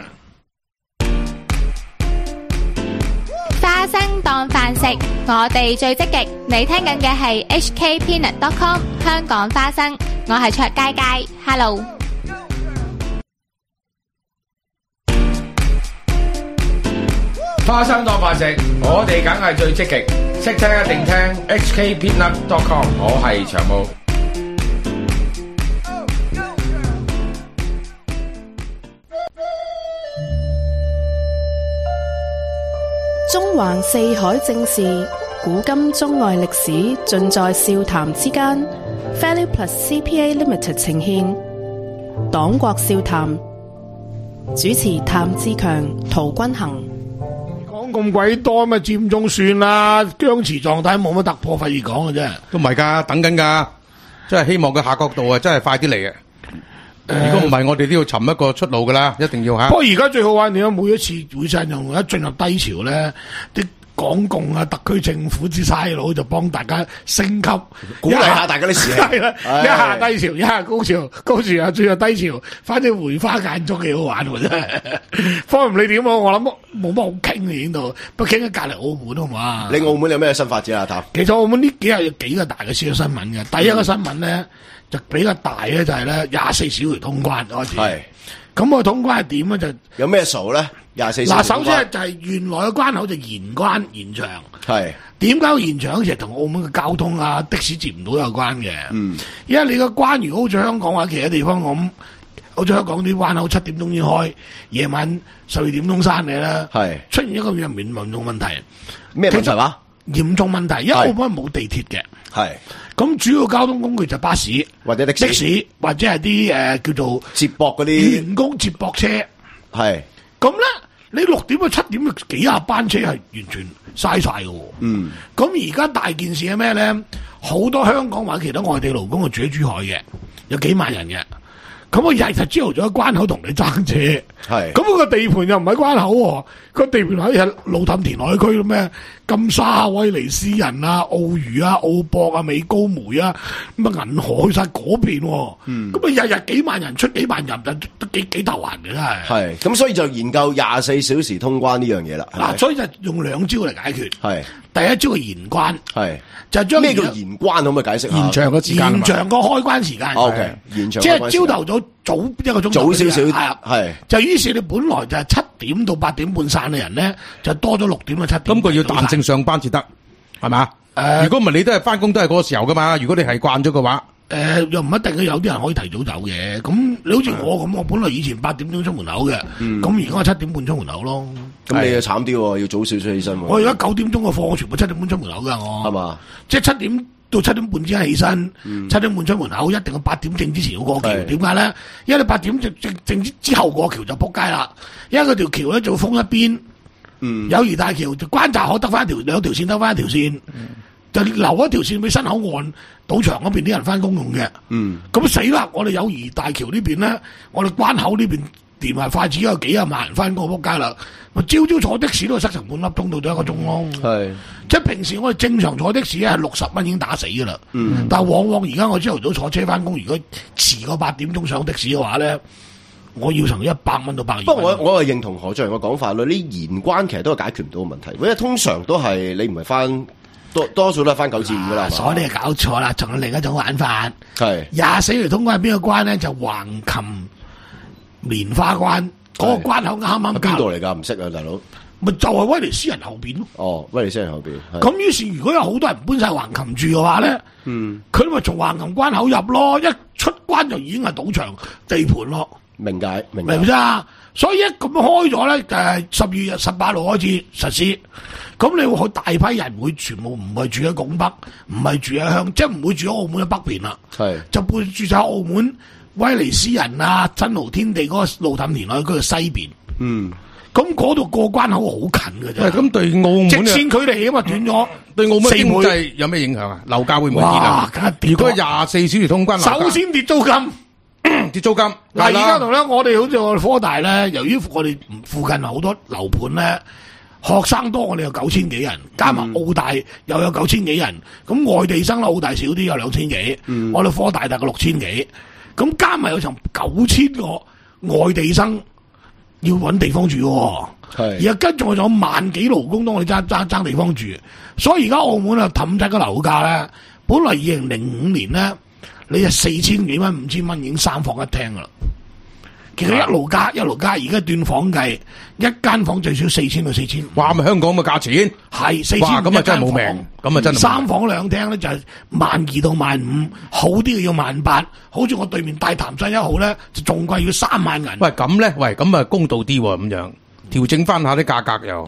花生當飯食，我哋最積極。你聽緊嘅係 H K Peanut dot com 香港花生，我係卓佳佳 ，Hello。 花生當飯食，我哋梗係最積極，識聽一定聽 H K Peanut dot com， 我係長毛。 中環四海正事，古今中外歷史，盡在笑談之間。Value Plus C P A Limited 呈獻，黨國笑談，主持譚志強、陶君行。 講咁鬼多咪佔中算啦，僵持狀態冇乜突破，費事講嘅啫。 都唔係㗎，等緊㗎，真係希望佢下角度啊，真係快啲嚟嘅。如果唔係，我哋都要尋一個出路㗎啦，一定要嚇。 不過而家最好玩點解？每一次會上用一進入低潮咧，啲港共啊、特區政府之差佬就幫大家升級， 鼓勵下大家啲士氣。 係啦，一下低潮，一下高潮，高潮啊，最後低潮，反正梅花間竹幾好玩喎，真係。方唔你點啊？我諗冇乜好傾嘅呢度，不過傾喺隔離澳門好嘛？ 你澳門有咩新發展啊？譚， 其實澳門呢幾日有幾個大嘅消息新聞嘅。第一個新聞咧就比較大咧，就係咧廿四小時通關開始。係。咁個通關係點咧？就有咩數咧？廿四小時。嗱， 首先就係原來嘅關口就延關延長。 係。點解延長？其實同澳門嘅交通啊、的士接唔到有關嘅。嗯。因為你個關如果好似香港或者其他地方咁，好似香港啲關口七點鐘先開，夜晚十二點鐘閂你啦。係。出現一個嚴嚴重問題。 咩問題話？ 嚴重問題，因為澳門冇地鐵嘅。係。咁主要交通工具就巴士或者的士， 的士或者係啲誒叫做接駁嗰啲員工接駁車。係。咁咧，你六點到七點幾廿班車係完全嘥晒嘅。嗯。咁而家大件事係咩咧？好多香港或者其他外地勞工係住喺珠海嘅，有幾萬人嘅。咁我日日朝頭早喺關口同你爭車，係咁佢個地盤又唔喺關口喎，個地盤喺路氹填海區咩金沙、威尼斯人啊、澳娛啊、澳博啊、美高梅啊，咁啊銀河去晒嗰邊，嗯，咁啊日日幾萬人出幾萬入，就都幾幾頭痕嘅真係。係咁，所以就研究廿四小時通關呢樣嘢啦。 嗱，所以就用兩招嚟解決。係第一招係延關，係就將咩叫延關，可唔可以解釋下？ 延長個時間，延長個開關時間。O K，延長即係朝頭早早一個鐘， 早少少係啊，係就於是你本來就係七點到八點半散嘅人咧，就多咗六點到七點。 咁佢要彈性上班至得，係嘛？誒，如果唔係你都係翻工都係嗰個時候噶嘛？如果你係慣咗嘅話。 誒、呃，又唔一定嘅，有啲人可以提早走嘅。咁你好似我咁，我本來以前八點鐘出門口嘅，咁而家我七點半出門口咯。 咁你就慘啲喎，要早少少起身。 我而家九點鐘嘅課，我全部七點半出門口噶，我係嘛？即係七點到七點半之間起身，嗯、七點半出門口，一定係八點正之前要過橋。點解咧？因為你八點正正正之後過橋就撲街啦。因為佢條橋咧就封一邊，嗯、友誼大橋就關閘口得翻一條兩條線，得翻一條線。嗯就留一條線俾新口岸賭場嗰邊啲人翻工用嘅，嗯，咁死啦！我哋友誼大橋呢邊咧，我哋關口呢邊連埋筷子有幾廿萬人翻工，仆街啦！咪朝朝坐的士都塞成半粒鐘到咗一個鐘咯，係，即係平時我哋正常坐的士係六十蚊已經打死噶啦，嗯，但係往往而家我朝頭早坐車翻工，如果遲過八點鐘上的士嘅話咧，我要成一百蚊到百二。 不過我我係認同何俊仁嘅講法啦，呢延關其實都係解決唔到嘅問題，因為通常都係你唔係翻。多多數都係翻九至五噶啦，所以你係搞錯啦，仲有另一種玩法。係廿四條通關係邊個關咧？就橫琴蓮花關嗰個關口啱啱邊度嚟㗎？唔識啊，大佬。 咪就係威尼斯人後邊咯。 哦，威尼斯人後邊。 咁於是如果有好多人搬晒橫琴住嘅話咧，嗯，佢咪從橫琴關口入咯，一出關就已經係賭場地盤咯。 明解，明明啫。所以一咁開咗咧，就係十二月十八號開始實施。咁你會好大批人會全部唔係住喺拱北，唔係住喺香，即係唔會住喺澳門嘅北邊啦。係就搬住喺澳門威尼斯人啊、真豪天地嗰個路氹填海區嘅西邊。嗯，咁嗰度過關口好近嘅啫。 喂，咁對澳門直線距離啊嘛，斷咗。 對澳門經濟有咩影響啊？樓價會唔會跌啊？如果廿四小時通關， 首先跌租金。 跌租金嗱，而家同咧，我哋好似我哋科大咧，由於我哋附近好多樓盤咧，學生多，我哋有九千幾人，加埋澳大又有九千幾人，咁外地生啦，澳大少啲有兩千幾，嗯、我哋科大大概六千幾，咁加埋有成九千個外地生要搵地方住喎，而家跟住我仲有萬幾勞工當我哋爭爭爭地方住，所以而家澳門啊氹仔嘅樓價咧，本來二零零五年咧。你就四千幾蚊、五千蚊已經三房一廳噶啦，其實一路加一路加，而家斷房計，一間房最少四千到四千五。 哇！咪香港嘅價錢係四千， 咁啊真係冇命，咁啊真係。 三房兩廳咧就係萬二到萬五，好啲嘅要萬八，好似我對面大潭山一號咧就仲貴要三萬銀。 喂，咁咧，喂，咁啊公道啲喎，咁樣調整翻下啲價格又。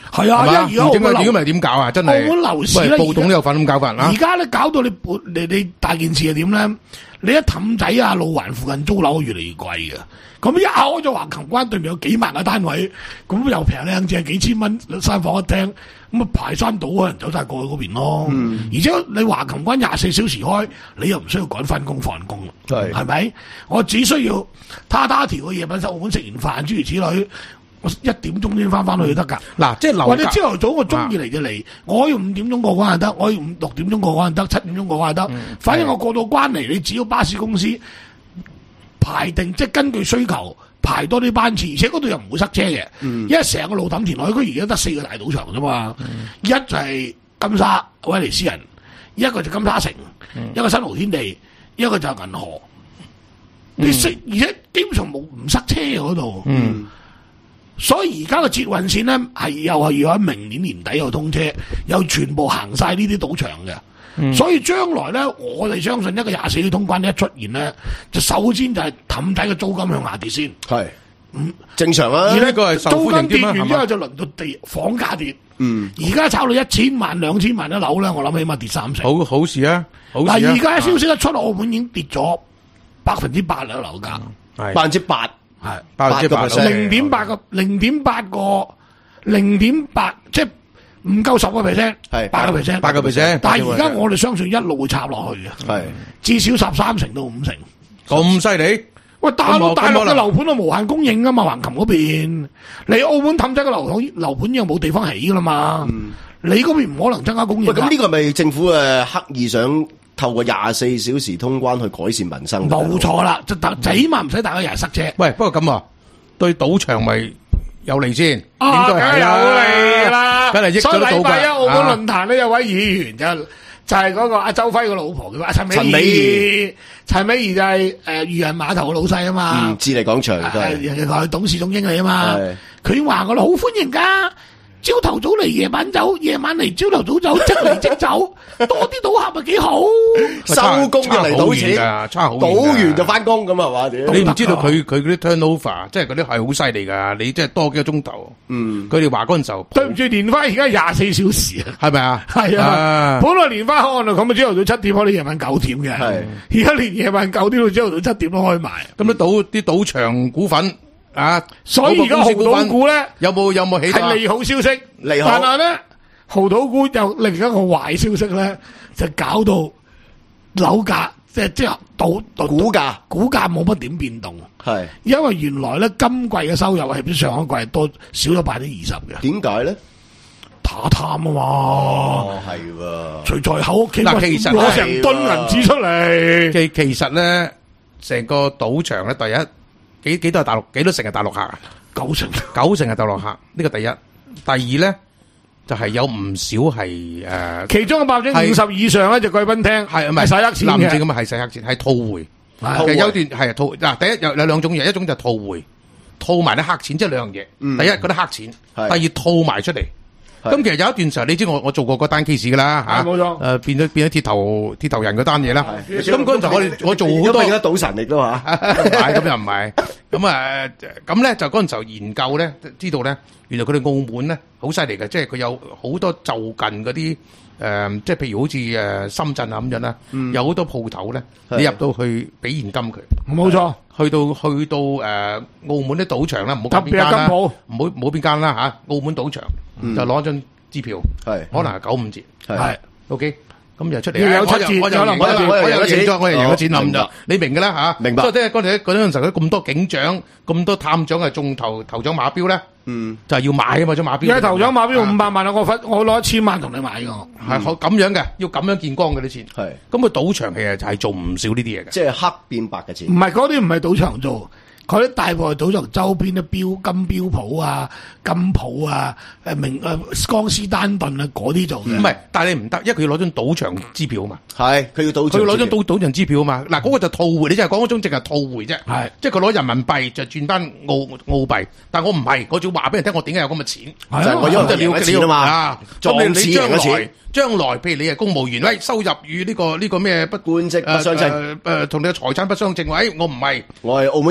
係啊，因為而家點解點解點搞啊？真係澳門樓市咧， 暴動都有份咁搞法啦。 而家咧搞到你你你大件事係點咧？你一氹仔啊，路環附近租樓越嚟越貴嘅。咁一開咗橫琴關對面有幾萬個單位，咁又平靚正幾千蚊三房一廳，咁啊排山倒海人走晒過去嗰邊咯。嗯、而且你橫琴關廿四小時開，你又唔需要趕翻工放工，係係咪？我只需要他他條嘅夜晚喺澳門食完飯諸如此類。我一點鐘先翻翻去就得㗎。 嗱、嗯，即係樓價。或者朝頭早我中意嚟就嚟，我可以五點鐘過關就得，我可以五六點鐘過關就得，七點鐘過關就得。嗯、反正我過到關嚟，你只要巴士公司排定，即係根據需求排多啲班次，而且嗰度又唔會塞車嘅。嗯、因為成個路氹填海區而家得四個大賭場啫嘛，嗯、一就係金沙威尼斯人，一個就金沙城，嗯、一個新濠天地，一個就係銀河。嗯、你識而且基本上冇唔塞車嗰度。嗯所以而家嘅捷運線咧，係又係要喺明年年底又通車，又全部行晒呢啲賭場嘅。嗯、所以將來咧，我哋相信一個廿四小通關一出現咧，就首先就係氹仔嘅租金向下跌先。係，嗯，正常啊。而呢個係租金跌完之後就輪到地房價跌。嗯，而家炒到一千萬、兩千萬一樓咧，我諗起碼跌三成。好好事啊！嗱，而家消息一出，澳門已經跌咗百分之八啦，樓價係百分之八。係八個 percent， 零點八個零點八個零點八，即係唔夠十個 percent， 係八個 percent， 八個 percent。但係而家我哋相信一路會插落去嘅，係至少十三成到五成，咁犀利。喂，大陸大陸嘅樓盤都無限供應噶嘛，橫琴嗰邊，你澳門氹仔嘅樓盤樓盤又冇地方起噶啦嘛，嗯、你嗰邊唔可能增加供應。喂，咁呢個係咪政府誒刻意想透過廿四小時通關去改善民生？冇錯啦，就得起碼唔使大家日日塞車。喂，不過咁啊，對賭場咪有利先？應該係有利啦，梗係益咗賭㗎。所以禮拜一澳門論壇呢，有位議員就就係嗰個阿周輝個老婆叫阿陳美儀。陳美儀就係誒漁人碼頭嘅老細啊嘛。嗯，置地廣場都係佢董事總經理啊嘛。佢話我哋好歡迎㗎。朝頭早嚟，夜晚走；夜晚嚟，朝頭早走，即嚟即走，多啲賭客咪幾好。收工就嚟賭錢，差好遠。賭完就翻工咁係嘛？你唔知道佢佢嗰啲 turnover，即係嗰啲係好犀利噶。你即係多幾個鐘頭。嗯，佢哋話嗰陣時候，對唔住，蓮花而家廿四小時啊，係咪啊？係啊，本來蓮花開到咁啊，朝頭早七點開到夜晚九點嘅。係，而家連夜晚九點到朝頭早七點都開埋。咁啲賭啲賭場股份。啊！所以而家濠賭股咧有冇有冇起係利好消息？利好，但係咧濠賭股又另一個壞消息咧，就搞到樓價即係即係賭股價股價冇乜點變動。係因為原來咧今季嘅收入係比上一季多少咗百分之二十嘅。點解咧？打貪啊嘛！哦，係喎。除在口屋企嗱，其實攞成噸銀紙出嚟。其其實咧，成個賭場咧，第一。幾幾多係大陸？幾多成係大陸客啊？九成，九成係大陸客。呢個第一，第二咧就係有唔少係誒，其中嘅百分之五十以上咧就貴賓廳係唔係洗黑錢嘅？唔止咁啊，係洗黑錢，係套回。其實有段係套嗱，第一有有兩種嘢，一種就係套回，套埋啲黑錢，即係兩樣嘢。第一嗰啲黑錢，第二套埋出嚟。咁其實有一段時候，你知我我做過嗰單 case 噶啦吓，冇錯。誒，變咗變咗鐵頭鐵頭人嗰單嘢啦。咁嗰陣時我哋我做好多，而家賭神嚟都吓，唔係咁又唔係。咁啊咁咧就嗰陣時候研究咧，知道咧，原來佢哋澳門咧好犀利嘅，即係佢有好多就近嗰啲誒，即係譬如好似誒深圳啊咁樣啦，有好多鋪頭咧，你入到去俾現金佢，冇錯。去到去到誒澳門啲賭場啦，唔好邊間啦，唔好唔好邊間啦吓，澳門賭場。就攞張支票，係可能係九五折，係 OK，咁就出嚟。有七折，我又我又我又贏咗錢，我又贏咗錢冧咗。你明嘅啦吓，明白。所以即係嗰陣嗰陣時候，咁多警長、咁多探長係中頭頭獎馬標咧，嗯，就係要買啊嘛，張馬標。而家頭獎馬標五百萬啊，我分我攞一千萬同你買㗎，係可咁樣嘅，要咁樣見光嘅啲錢。係咁個賭場其實就係做唔少呢啲嘢嘅，即係黑變白嘅錢。唔係嗰啲唔係賭場做。佢啲大部分賭場周邊嘅標金標鋪啊、金鋪啊、誒明誒江詩丹頓啊嗰啲做嘅。唔係，但係你唔得，因為佢要攞張賭場支票啊嘛。係，佢要賭。佢要攞張賭賭場支票啊嘛。嗱，嗰個就套回，你就係講嗰種淨係套回啫。係，即係佢攞人民幣就轉翻澳澳幣。但我唔係，我仲要話俾人聽，我點解有咁嘅錢？係啊，我因為就了解啊嘛。咁你你將來將來，譬如你係公務員，喂，收入與呢個呢個咩不官職不相稱，誒誒同你嘅財產不相稱。喂，我唔係，我係澳門人嘅。咁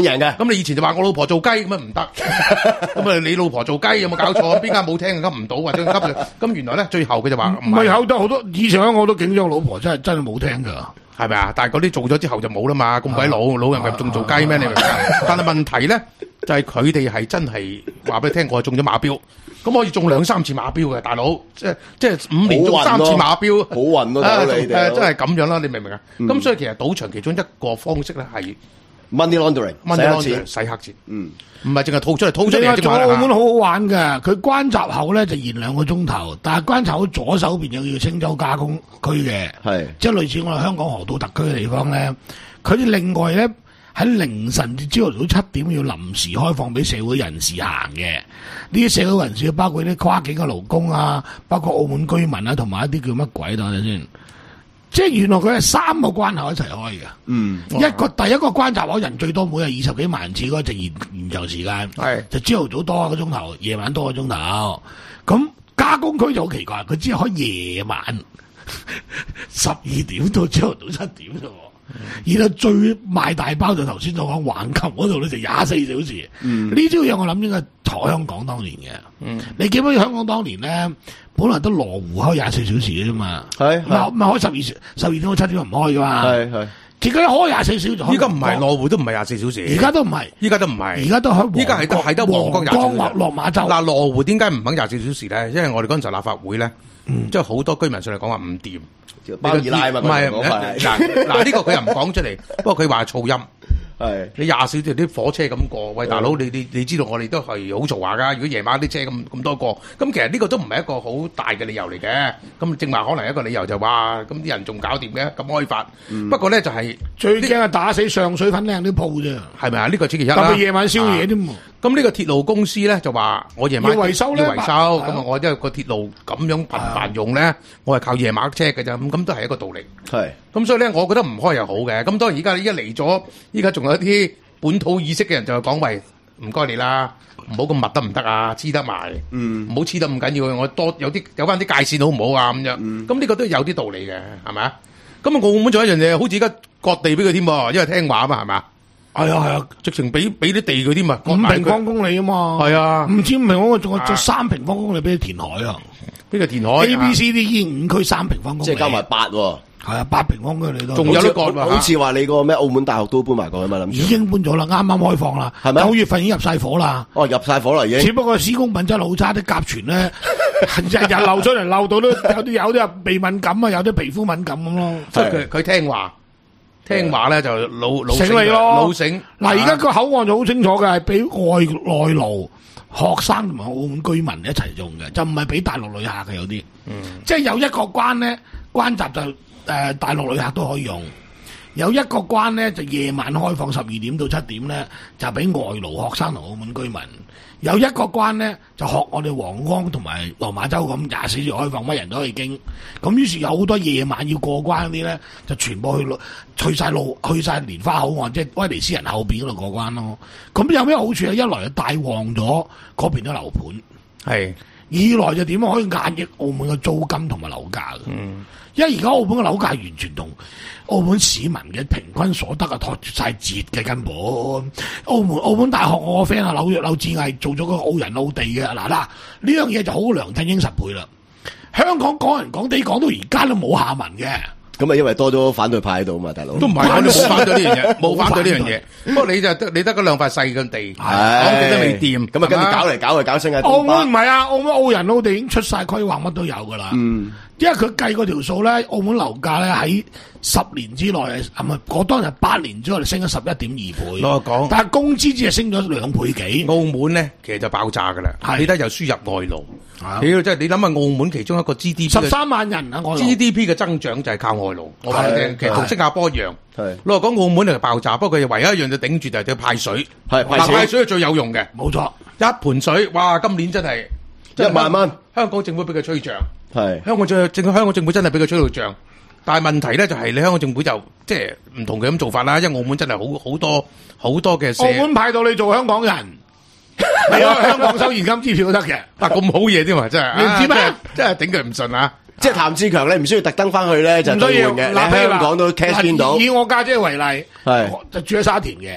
咁你以前就話我老婆做雞咁啊唔得，咁啊你老婆做雞有冇搞錯？邊間冇聽噏唔到或者噏咁原來咧最後佢就話唔係有得好多以前我好多警長老婆真係真係冇聽㗎。 係咪啊？但係嗰啲做咗之後就冇啦嘛，咁鬼老老人咪仲做雞咩？你明唔明？但係問題咧就係佢哋係真係話俾你聽，我係中咗馬標，咁可以中兩三次馬標嘅大佬，即係即係五年中三次馬標， 好運咯，大佬你哋真係咁樣啦，你明唔明啊？咁所以其實賭場其中一個方式咧係 money laundering，money laundering 洗黑錢， 嗯， 唔係淨係套出嚟，套出嚟仲有澳門好好玩嘅，佢關閘口咧就延兩個鐘頭，但係關閘口左手邊又叫青州加工區嘅，係即係類似我哋香港河套特區嘅地方咧。佢哋另外咧喺凌晨至朝頭早七點要臨時開放俾社會人士行嘅。呢啲社會人士包括啲跨境嘅勞工啊，包括澳門居民啊，同埋一啲叫乜鬼等陣先。即係原來佢係三個關口一齊開嘅，嗯，一個第一個關閘口人最多，每日二十幾萬人次嗰個就延延長時間，係就朝頭早多一個鐘頭，夜晚多一個鐘頭。咁加工區就好奇怪，佢只係開夜晚十二點到朝頭早七點啫。然後最賣大包就頭先所講橫琴嗰度咧就廿四小時，呢、嗯、招嘢我諗應該坐香港當年嘅。嗯，你記唔記得香港當年咧，本來得羅湖開廿四小時嘅啫嘛，係唔係開十二十二點到七點唔開噶嘛，係係。結果一開廿四小時， 依家唔係羅湖都唔係廿四小時， 而家都唔係， 依家都唔係，而家都開， 依家係得係得皇崗廿四小時。 或落馬洲嗱，羅湖點解唔肯廿四小時咧？因為我哋嗰陣時立法會咧，即係好多居民上嚟講話唔掂。 包二奶嘛， 唔係嗱嗱呢個佢又唔講出嚟，不過佢話噪音係你廿小時啲火車咁過，喂大佬你你你知道我哋都係好嘈下噶，如果夜晚啲車咁咁多個，咁其實呢個都唔係一個好大嘅理由嚟嘅，咁正話可能一個理由就話咁啲人仲搞掂嘅咁開發，不過咧就係最驚係打死上水粉嶺啲鋪啫， 係咪啊？呢個星期一啦， 特別夜晚宵夜添。 咁呢個鐵路公司咧就話我夜晚要維修咧， 要維修咁啊！我因為個鐵路咁樣頻繁用咧，我係靠夜晚車嘅咋，咁咁都係一個道理。係咁所以咧，我覺得唔開又好嘅。咁當然而家依家嚟咗，依家仲有啲本土意識嘅人就講喂，唔該你啦，唔好咁密得唔得啊？黐得埋，嗯，唔好黐得咁緊要。我多有啲有翻啲界線好唔好啊？咁樣，咁呢個都有啲道理嘅，係咪啊？咁啊，澳門仲有一樣嘢，好似而家割地俾佢添，因為聽話啊嘛，係嘛？係啊係啊，直情俾俾啲地佢添嘛，五平方公里啊嘛，係啊，唔知五平方公里，仲有仲三平方公里俾佢填海啊， 呢個填海 A B C D E 五區三平方公里， 即係加埋八喎， 係啊，八平方公里都仲有得割啊， 好似話你個咩澳門大學都搬埋過去嘛，諗住已經搬咗啦，啱啱開放啦，係咪九月份已經入晒火啦？ 哦，入晒火啦已經， 只不過施工品質好差，啲甲醛咧日日漏出嚟，漏到都有啲有啲鼻敏感啊，有啲皮膚敏感咁咯， 即係佢佢聽話。聽話咧就老老醒你咯， 老醒。 嗱，而家個口岸就好清楚嘅，係俾外內勞、學生同埋澳門居民一齊用嘅，就唔係俾大陸旅客嘅有啲。嗯，即係有一個關咧，關閘就誒、呃、大陸旅客都可以用；有一個關咧就夜晚開放十二點到七點咧，就俾外勞、學生同澳門居民。有一個關咧，就學我哋皇崗同埋落馬洲咁廿四小時開放，乜人都可以經。咁於是有好多夜晚要過關嗰啲咧，就全部去路去晒路，去晒蓮花口岸，即係威尼斯人後邊嗰度過關咯。咁有咩好處啊？一來就帶旺咗嗰邊啲樓盤，係；二來就點樣可以壓抑澳門嘅租金同埋樓價嘅。嗯，因為而家澳門嘅樓價完全同澳門市民嘅平均所得啊，脫晒節嘅根本。澳門澳門大學我個 friend 啊，紐約柳智毅做咗個澳人澳地嘅，嗱嗱呢樣嘢就好過梁振英十倍啦。香港講人講地講到而家都冇下文嘅。 咁啊，因為多咗反對派喺度嘛，大佬都唔係，我哋冇反對呢樣嘢，冇反對呢樣嘢。不過你就得你得嗰兩塊細嘅地，講極都未掂， 咁啊跟住搞嚟搞去搞升啊！ 澳門唔係啊，澳門澳人澳地已經出晒規劃，乜都有噶啦。嗯，因為佢計嗰條數咧，澳門樓價咧喺十年之內係咪嗰當日八年之內升咗十一點二倍。 我講， 但係工資只係升咗兩倍幾。 澳門咧其實就爆炸噶啦，你睇又輸入外勞。你即係你諗下澳門其中一個 G D P 十三萬人啊，外勞 G D P 嘅增長就係靠外勞。我話你聽，其實同新加坡一樣。老實講，澳門係爆炸，不過佢唯一一樣就頂住就係派水。係派水，派水係最有用嘅。 冇錯， 一盆水，哇！今年真係一萬蚊。 香港政府俾佢吹漲。 係香港政政香港政府真係俾佢吹到漲。但係問題咧就係你香港政府就即係唔同佢咁做法啦，因為澳門真係好好多好多嘅。 澳門派到你做香港人。係啊，香港收現金支票都得嘅， 但咁好嘢添嘛，真係你唔知咩？真係頂佢唔順啊！ 即係譚志強，你唔需要特登翻去咧，就兌換嘅。你香港都 cash 邊到。 以我家姐為例，係就住喺沙田嘅，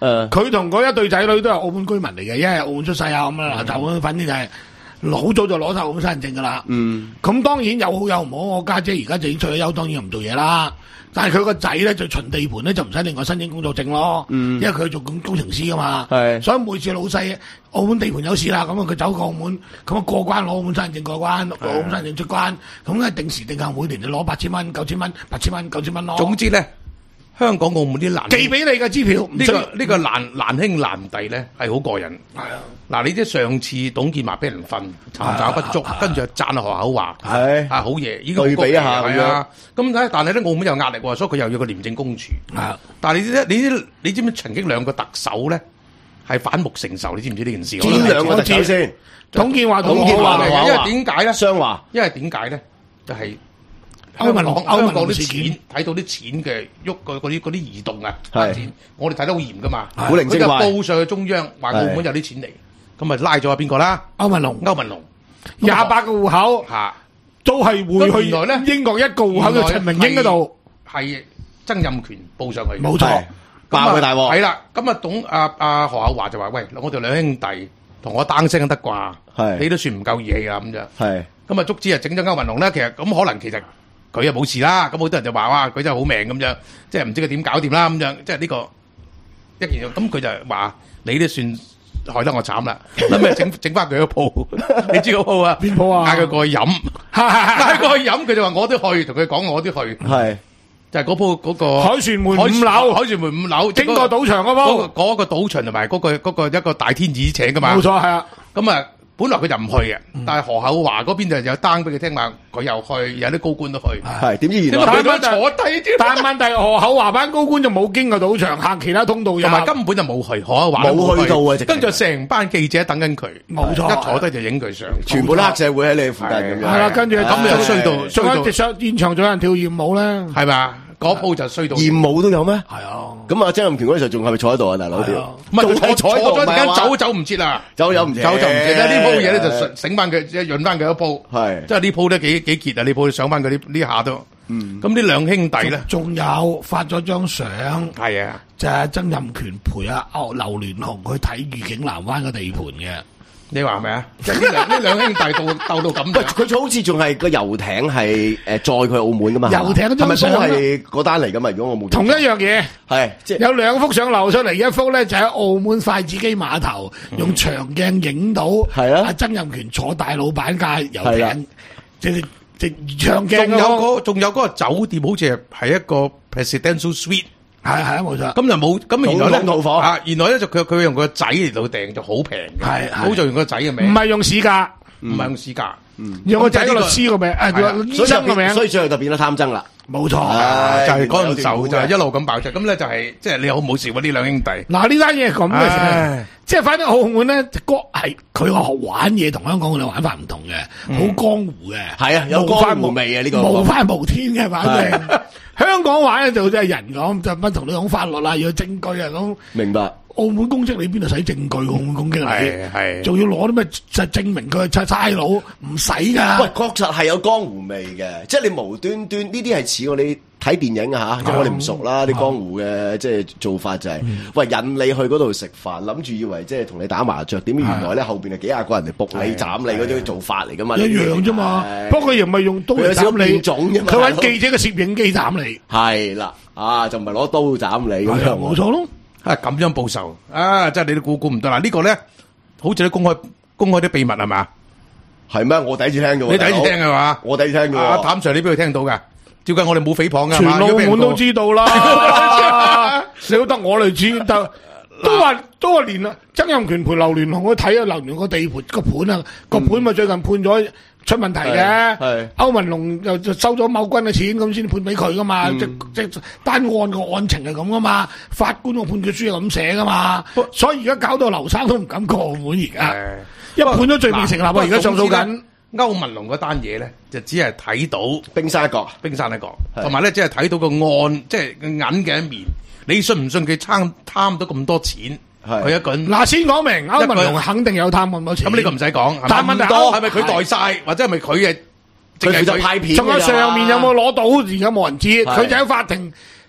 佢同嗰一對仔女都係澳門居民嚟嘅，因為澳門出世啊咁啦，就咁反正就係好早就攞晒澳門身份證噶啦。嗯，咁當然有好有唔好，我家姐而家就已經退咗休，當然唔做嘢啦。但係佢個仔咧就巡地盤咧就唔使另外申請工作證咯，嗯、因為佢做工工程師噶嘛，所以每次老細澳門地盤有事啦，咁啊佢走過澳門，咁啊過關攞澳門身份證過關，攞澳門身份證出關，咁啊定時定候每年就攞八千蚊、九千蚊、八千蚊、九千蚊咯。 總之咧，香港澳門啲難寄俾你嘅支票， 呢、這個呢、這個難難兄難弟咧係好過癮。係啊，嗱你即係上次董建華俾人瞓，尋找不足，跟住又讚何口話，係啊好嘢，依個對比一下係啊。咁睇，但係咧澳門有壓力喎，所以佢又要個廉政公署。啊，但係你知你知你知唔知曾經兩個特首咧係反目成仇？你知唔知呢件事？ 邊兩個特首先？ 董建華、 董建華， 因為點解咧？ 雙華， 因為點解咧？就係、是。 歐文龍，歐文龍啲錢睇到啲錢嘅喐個嗰啲嗰啲移動啊，錢我哋睇得好嚴噶嘛， 古靈精怪， 佢就報上去中央話澳門有啲錢嚟，咁咪拉咗邊個啦？ 歐文龍， 歐文龍廿八個戶口，嚇都係匯去原來咧英國一個戶口嘅陳明英嗰度， 係曾蔭權報上去， 冇錯， 爆佢大鑊。 係啦，咁啊董阿阿何厚華就話：喂，我哋兩兄弟同我單聲得啩，你都算唔夠義氣啊咁樣。係咁啊，足之啊整咗歐文龍咧，其實咁可能其實。佢又冇事啦，咁好多人就話哇，佢真係好命咁樣，即係唔知佢點搞掂啦咁樣，即係呢個一件咁佢就話你都算害得我慘啦，諗咩整整翻佢個鋪，你知個鋪啊？邊鋪啊？嗌佢過去飲，嗌過去飲，佢就話我都去，同佢講我都去，係就係嗰鋪嗰個凱旋門五樓， 凱旋門五樓經過賭場嗰鋪， 嗰個賭場同埋嗰個嗰個一個大天子請噶嘛， 冇錯係啊， 咁啊。本來佢就唔去嘅，但係何厚華嗰邊就有單俾佢聽話，佢又去，有啲高官都去。 係點知原來佢坐低啫。 但係問題何厚華班高官就冇經過賭場，行其他通道， 同埋根本就冇去。何厚華冇去到啊！ 跟住成班記者等緊佢， 冇錯， 一坐低就影佢相， 全部都黑社會喺你附近咁樣。 係啦，跟住咁就衰到衰到上現場仲有人跳豔舞咧， 係嘛？嗰鋪就衰到豔舞都有咩？ 係啊。 咁啊，曾蔭權嗰時候仲係咪坐喺度啊，大佬條？ 唔係坐坐咗陣間走走唔切啦， 走走唔切， 走就唔切啦。呢鋪嘢咧就醒翻佢，潤翻佢一鋪。係，即係呢鋪都幾幾傑啊！呢鋪上翻佢呢呢下都。嗯。咁呢兩兄弟咧， 仲有發咗張相。 係啊， 就係曾蔭權陪阿歐劉鑾雄去睇愉景南灣嘅地盤嘅。 你話係咪啊？即係呢兩呢兩兄弟鬥鬥到咁。 喂，佢好似仲係個遊艇係誒載佢澳門噶嘛？ 遊艇嗰張相係咪都係嗰單嚟噶嘛？如果我冇同一樣嘢， 係即係有兩幅相流出嚟，一幅咧就喺澳門筷子基碼頭用長鏡影到係啊，曾蔭權坐大老闆架遊艇，即係即係長鏡。 仲有嗰仲有嗰個酒店，好似係係一個 Presidential Suite。 係係啊，冇錯。 咁就冇咁原來咧套房啊，原來咧就佢佢用個仔嚟到訂就好平嘅，係好就用個仔嘅名， 唔係用市價， 唔係用市價， 用個仔個律師個名，誒醫生個名， 所以最後就變咗貪爭啦。 冇錯， 就係嗰陣時候就係一路咁爆出，咁咧就係即係你好唔好笑喎呢兩兄弟。 嗱呢單嘢係咁嘅，即係反正澳門咧，個係佢話玩嘢同香港嘅玩法唔同嘅，好江湖嘅， 係啊，有江湖味啊呢個， 無法無天嘅，反正香港玩咧就真係人講就乜同你講法律啦，要證據啊咁。明白。澳門公職你邊度使證據？澳門公職你係仲要攞啲咩就證明佢係差佬？唔使噶。喂， 確實係有江湖味嘅，即係你無端端呢啲係似我哋睇電影啊吓，即係我哋唔熟啦，啲江湖嘅即係做法就係，喂引你去嗰度食飯，諗住以為即係同你打麻雀，點知原來咧後邊係幾廿個人嚟仆你斬你嗰啲做法嚟噶嘛？一樣啫嘛，不過佢又唔係用刀斬你，佢揾記者嘅攝影機斬你。係啦，啊就唔係攞刀斬你咁樣， 冇錯咯。 啊咁樣報仇啊！真係你都估估唔到啦！呢個咧，好似都公開公開啲秘密係嘛？ 係咩？我第一次聽嘅。 你第一次聽係嘛？ 我第一次聽嘅。 阿譚 Sir，你邊度聽到㗎？照計我哋冇誹謗㗎， 全澳門都知道啦。你都得我嚟知，得都話都話連啊，曾蔭權陪劉鑾雄去睇啊，劉鑾雄個地盤個盤啊，個盤咪最近判咗出問題嘅，歐文龍又就收咗某軍嘅錢，咁先判俾佢噶嘛，即即單案個案情係咁噶嘛，法官個判決書係咁寫噶嘛，所以而家搞到劉生都唔敢過澳門而家，因為判咗罪名成立啊，而家上訴緊。 歐文龍嗰單嘢咧，就只係睇到冰山一角， 冰山一角，同埋咧只係睇到個案，即係個銀嘅一面。你信唔信佢貪貪到咁多錢？佢一個人嗱，先講明歐文龍肯定有貪咁多錢。 咁呢個唔使講， 但問題係咪佢代晒，或者係咪佢嘅？ 佢負責派片。 仲有上面有冇攞到？而家冇人知。佢就喺法庭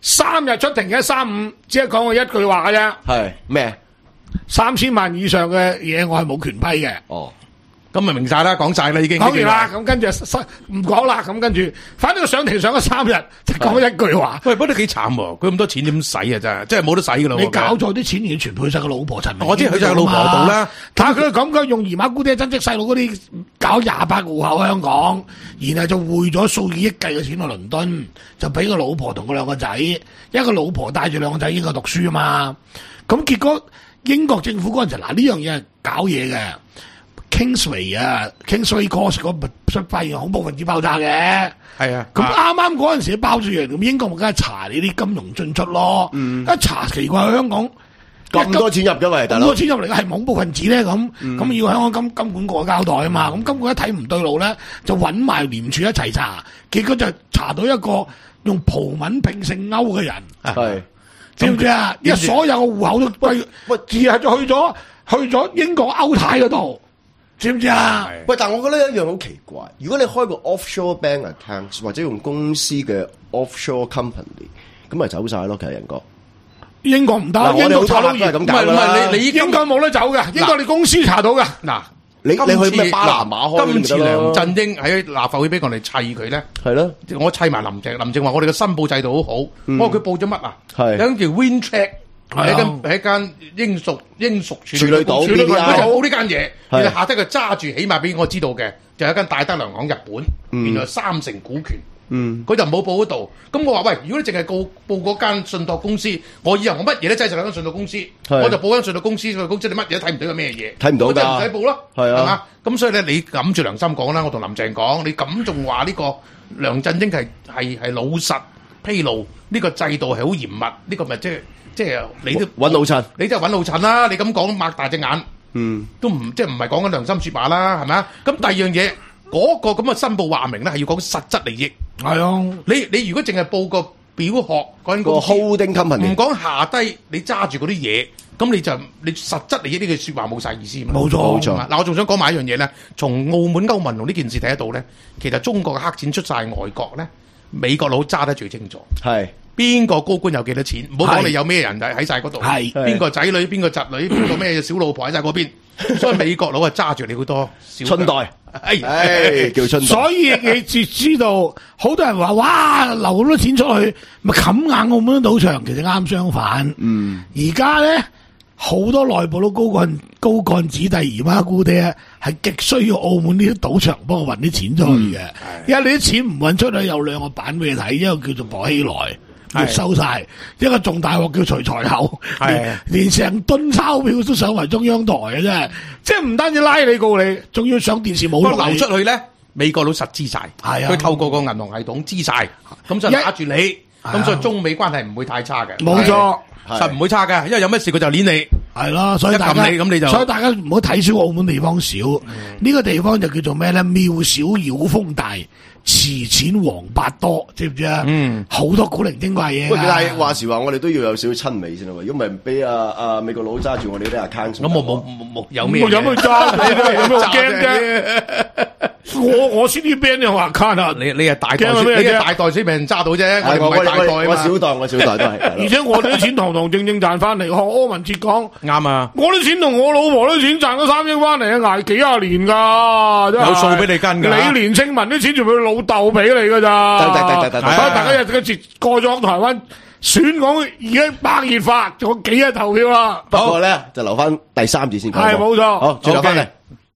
三日出庭嘅三五，只係講過一句話嘅啫。 係咩？ 三千萬以上嘅嘢，我係冇權批嘅。 哦。 咁咪明晒啦，講晒啦已經。 講完啦，咁跟住唔講啦，咁跟住，反正上庭上咗三日，就講一句話。 喂，不過都幾慘喎，佢咁多錢點使啊？真係，真係冇得使噶啦。 你搞錯啲錢，已經全配晒個老婆陳明。 我知佢就係老婆度啦。 但係佢咁佢用姨媽姑爹親戚細佬嗰啲搞廿八戶口香港，然後就匯咗數以億計嘅錢去倫敦，就俾個老婆同佢兩個仔，一個老婆帶住兩個仔英國讀書啊嘛。咁結果英國政府嗰陣時，嗱呢樣嘢係搞嘢嘅。Kingsway 啊 ，Kingsway Cross 嗰個發現恐怖分子爆炸嘅， 係啊， 咁啱啱嗰陣時爆住完，咁英國咪梗係查你啲金融進出咯，嗯、一查奇怪香港咁多錢入嘅喂，大佬， 咁多錢入嚟嘅係恐怖分子咧，咁咁、嗯、要香港金金管局交代啊嘛，咁、嗯、金管一睇唔對路咧，就揾埋廉署一齊查，結果就查到一個用葡文拼姓歐嘅人，係知唔知啊？因為所有嘅戶口都歸，喂，而係就去咗去咗英國歐太嗰度。知唔知啊？ 喂，但係我覺得有一樣好奇怪，如果你開個 offshore bank account 或者用公司嘅 offshore company，咁咪走晒咯，其實人哥。英國唔得，英國查到嘢，唔係唔係你你英國冇得走嘅，英國你公司查到嘅。嗱，你你去咩巴拿馬開？ 今次梁振英喺立法會俾我哋砌佢咧，係咯，我砌埋林鄭，林鄭話我哋嘅申報制度好好，我話佢報咗乜啊？係有間叫 WinCheck。喺一間喺一間英屬英屬處理島，佢就報呢間嘢，然後下低佢揸住，起碼俾我知道嘅，就係一間戴德梁行日本，嗯、原來三成股權，佢、嗯、就冇報嗰度。咁我話喂，如果你淨係報報嗰間信託公司，我以後我乜嘢都擠實喺間信託公司，我就報間信託公司，信託公司你乜嘢都睇唔到係咩嘢，睇唔到㗎，我就唔使報咯，係嘛？咁所以咧，你揞住良心講啦，我同林鄭講，你咁仲話呢個梁振英係係係老實披露呢、呢個制度係好嚴密，呢、呢個咪即係。即係你都揾老襯，你真係揾老襯啦！你咁講擘大隻眼，嗯，都唔即係唔係講緊良心説話啦，係咪啊？咁第二樣嘢，嗰、嗰個咁嘅申報話明咧，係要講實質利益。係啊，你你如果淨係報個表殼嗰間公司，個 holding company，唔講下低你揸住嗰啲嘢，咁你就你實質利益呢句説話冇晒意思嘛。冇錯冇錯。嗱，我仲想講埋一樣嘢咧，從澳門歐盟同呢件事睇得到咧，其實中國嘅黑錢出晒外國咧，美國佬揸得最清楚。係。邊個高官有幾多錢？唔好講你有咩人喺喺晒嗰度，邊個仔女、邊個侄女、邊個咩小老婆喺晒嗰邊，所以美國佬啊揸住你好多春袋，哎，哎叫春袋。所以你知知道，好多人話哇流好多錢出去，咪冚硬澳門賭場，其實啱相反。嗯，而家咧好多內部都高幹高幹子弟姨媽姑爹係極需要澳門呢啲賭場幫我運啲錢出去嘅，嗯、因為你啲錢唔運出去，有兩個版俾你睇，一個叫做薄熙來。要收晒，一個仲大鑊叫徐才厚，連連成噸鈔票都上埋中央台嘅啫，即係唔單止拉你告你，仲要上電視冇流出去咧，美國佬實知晒，係啊，佢透過個銀行系統知晒，咁就打住你，咁所以中美關係唔會太差嘅，冇錯，實唔會差嘅，因為有咩事佢就捏你，係咯，所以大家咁你就，所以大家唔好睇小澳門地方少，呢個地方就叫做咩咧？廟小妖風大。遲錢王八多，知唔知啊？嗯，好多古靈精怪嘢。喂，但係話時話，我哋都要有少少親味先啦。如果唔係俾阿阿美國佬揸住我哋啲 account，咁我冇冇冇有咩？有咩揸？有咩驚啫？我我先啲 band 又話 account 啊！你你係大袋，你係大袋先俾人揸到啫。我唔係大袋，我小袋，我小袋都係。而且我哋啲錢堂堂正正賺翻嚟，學柯文哲講啱啊！我啲錢同我老婆啲錢賺咗三億翻嚟啊，捱幾廿年㗎，有數俾你跟㗎。你連清文啲錢仲俾老豆俾你㗎咋？得得得得得，大家日嘅節過咗台灣選港已經白熱化，仲有幾日投票啦。不過咧就留翻第三節先講。係冇錯，好，轉頭翻嚟。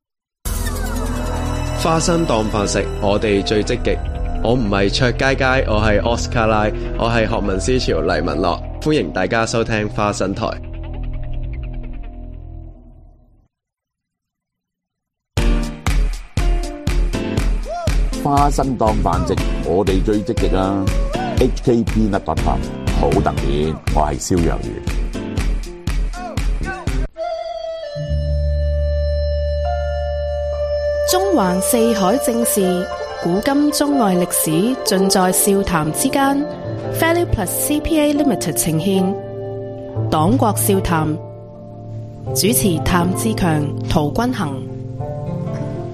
花生當飯食，我哋最積極。我唔係卓佳佳，我係 Oscar 拉，我係學民思潮黎文樂，歡迎大家收聽花生台。 花生當飯食，我哋最積極啊 ！H K P 乜品牌好特別，我係蕭若元。 中環四海正事，古今中外歷史，盡在笑談之間。Value Plus C P A Limited 呈獻黨國笑談，主持譚志強、陶君行。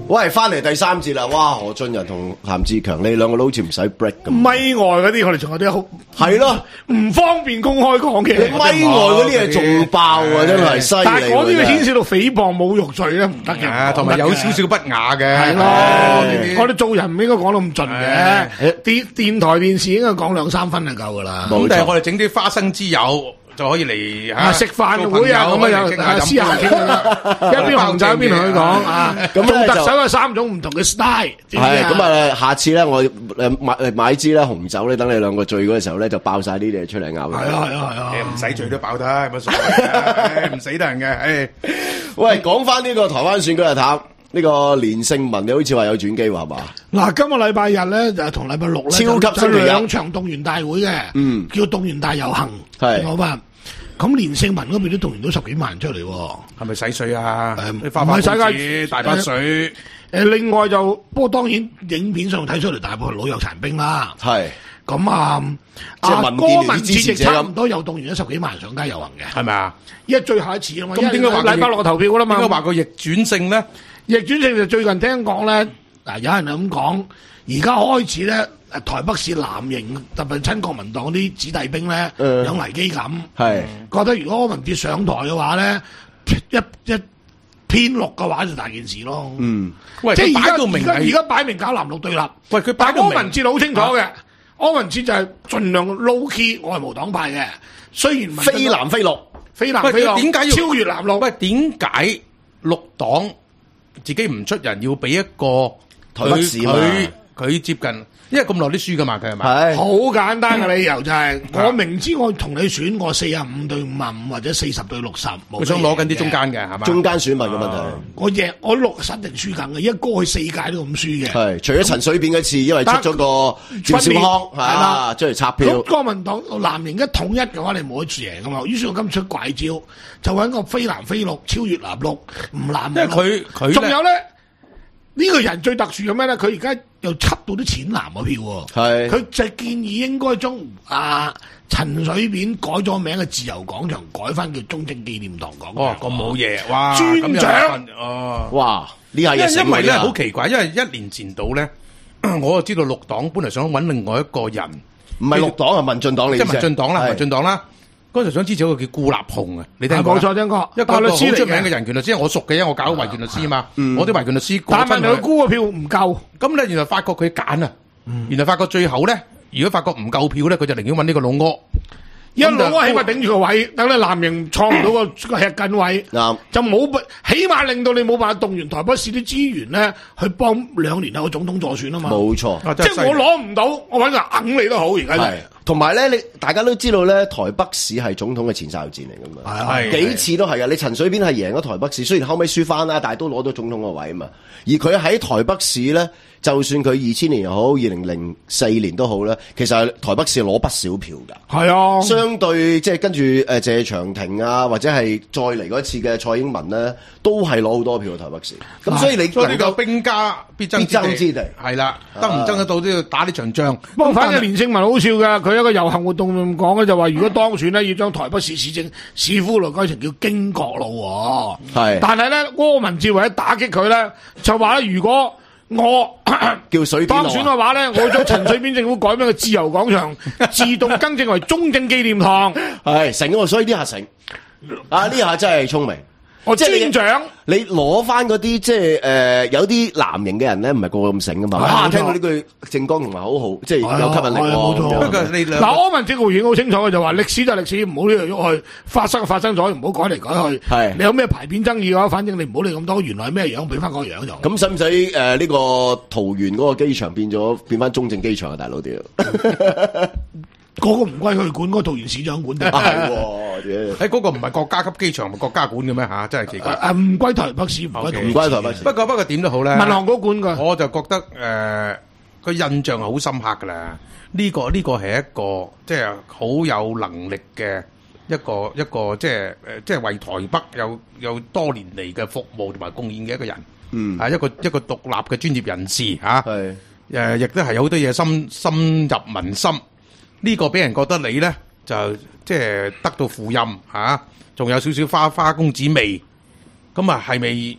喂，翻嚟第三節啦！哇，何俊仁同譚志強，你兩個都好似唔使 break 咁。 咪外嗰啲，我哋仲有啲好係咯， 唔方便公開講嘅。 你咪外嗰啲嘢仲爆啊，真係犀利。 但係嗰啲牽涉到誹謗侮辱罪咧，唔得嘅。 同埋有少少不雅嘅。 係咯，我哋做人唔應該講到咁盡嘅。電電台電視應該講兩三分就夠噶啦。 咁但係我哋整啲花生之友。就可以嚟嚇食飯會啊，咁啊有私下傾啦，一邊紅酒一邊同佢講啊。咁做特首有三種唔同嘅 style。 係咁啊，下次咧我誒買誒買支咧紅酒咧，等你兩個醉嗰個時候咧，就爆晒啲嘢出嚟咬。 係啊係啊係啊， 唔使醉都爆得，乜所謂？唔死得人嘅。誒， 喂，講翻呢個台灣選舉日談。呢個連勝文你好似話有轉機喎，係嘛？ 嗱，今個禮拜日咧就同禮拜六咧， 超級星期日兩場動員大會嘅，嗯，叫動員大遊行，係好嘛？咁連勝文嗰邊都動員到十幾萬人出嚟， 係咪洗水啊？ 誒，唔係洗㗎， 大把水。 誒，另外就不過當然影片上睇出嚟大部分老弱殘兵啦，係咁啊， 即係民建聯支持者差唔多有動員咗十幾萬人上街遊行嘅， 係咪啊？ 因為最後一次啊嘛， 咁點解話禮拜六投票㗎啦嘛？ 點解話個逆轉勝咧？ 逆轉勝就最近聽講咧，嗱有人係咁講，而家開始咧，台北市藍營特別親國民黨啲子弟兵咧、呃、有危機感，係覺得如果柯文哲上台嘅話咧，一一偏綠嘅話就大件事咯。嗯，喂，即係而家而家而家擺明搞藍綠對立。喂，佢擺柯文哲好清楚嘅，啊、柯文哲就係盡量 low key 我係無黨派嘅，雖然非藍非綠， 非藍非綠，點解要超越藍綠？ 喂，點解綠黨自己唔出人，要俾一個台北市佢佢接近，因為咁耐都輸噶嘛，佢係咪？ 係好簡單嘅理由就係、是，我明知我同你選我四十五對五十五或者四十對六十， 佢想攞緊啲中間嘅係嘛？ 中間選民嘅問題， 我贏我六十定輸緊嘅，因為過去四屆都咁輸嘅。 係除咗陳水扁嗰次，因為出咗個趙少康係啊，出嚟插票。 咁國民黨藍營一統一嘅話，你冇得贏噶嘛？於是我今次出怪招，就揾個非藍非綠，超越藍綠，唔藍。 因為佢佢仲有咧。呢個人最特殊嘅咩咧？佢而家又輯到啲淺藍嘅票喎。係，佢就建議應該將啊陳水扁改咗名嘅自由廣場改翻叫中正紀念堂廣場。 哦，咁冇嘢，哇！ 專長哦， 哇！呢下嘢因為咧好奇怪，因為一年前到咧，我就知道綠黨本來想揾另外一個人， 唔係綠黨係民進黨嚟嘅， 即係民進黨啦，民進黨啦。嗰陣想支持一個叫顧立雄啊，你聽過？ 冇錯，聽過。 一個律師好出名嘅人權律師，我熟嘅，因為我搞維權律師啊嘛。嗯、我啲維權律師。 但係佢估嘅票唔夠， 咁咧原來發覺佢揀啊，嗯、原來發覺最後咧，如果發覺唔夠票咧，佢就寧願揾呢個老柯。 一老柯起碼頂住個位，等你藍營創唔到個個吃緊位，嗯、就冇起碼令到你冇辦法動員台北市啲資源咧，去幫兩年後嘅總統助選啊嘛。 冇錯， 即係我攞唔到，我揾個揞你都好，而家係。 同埋咧，你大家都知道咧，台北市係總統嘅前哨戰嚟噶嘛，係幾次都係啊。你陳水扁係贏咗台北市，雖然後尾輸翻啦，但係都攞到總統個位啊嘛。而佢喺台北市咧，就算佢二千年又好，二零零四年都好咧，其實係台北市攞不少票噶。係啊，相對即係跟住誒謝長廷啊，或者係再嚟嗰一次嘅蔡英文咧，都係攞好多票台北市。咁所以你所以呢個兵家必爭之地係啦，爭唔爭得到都要打呢場仗。 不過反正連勝文好笑噶，佢一個遊行活動咁講咧，就話如果當選咧，要將台北市市政市府路改成叫經國路。係，但係咧柯文哲為咗打擊佢咧，就話咧如果我叫水當選嘅話咧，我將陳水扁政府改名嘅自由廣場自動更正為中正紀念堂。係成喎，所以呢下成啊，呢下真係聰明。我即係專長，你攞翻嗰啲即係誒有啲藍營嘅人咧，唔係個個咁醒噶嘛。啊，聽到呢句政綱同埋好好，即係有吸引力。冇錯。不過你嗱，柯文哲個回應好清楚嘅，就話歷史就係歷史，唔好呢度喐去，發生發生咗，唔好改嚟改去。係你有咩牌匾爭議嘅話，反正你唔好理咁多，原來係咩樣，俾翻個樣就。咁使唔使誒呢個桃園嗰個機場變咗變翻中正機場啊，大佬啲？嗰個唔歸佢管，嗰個桃園市長管定係喎？喺嗰個唔係國家級機場，係國家管嘅咩嚇？真係奇怪。誒唔歸台北市，唔歸唔歸台北市。不過不過點都好咧，民航局管㗎。我就覺得誒個印象係好深刻㗎啦。呢個呢個係一個即係好有能力嘅一個一個即係誒即係為台北有有多年嚟嘅服務同埋貢獻嘅一個人。嗯，啊一個一個獨立嘅專業人士嚇。係誒，亦都係有好多嘢深深入民心。呢個俾人覺得你咧就即係得到副蔭嚇，仲有少少花花公子味，咁啊係咪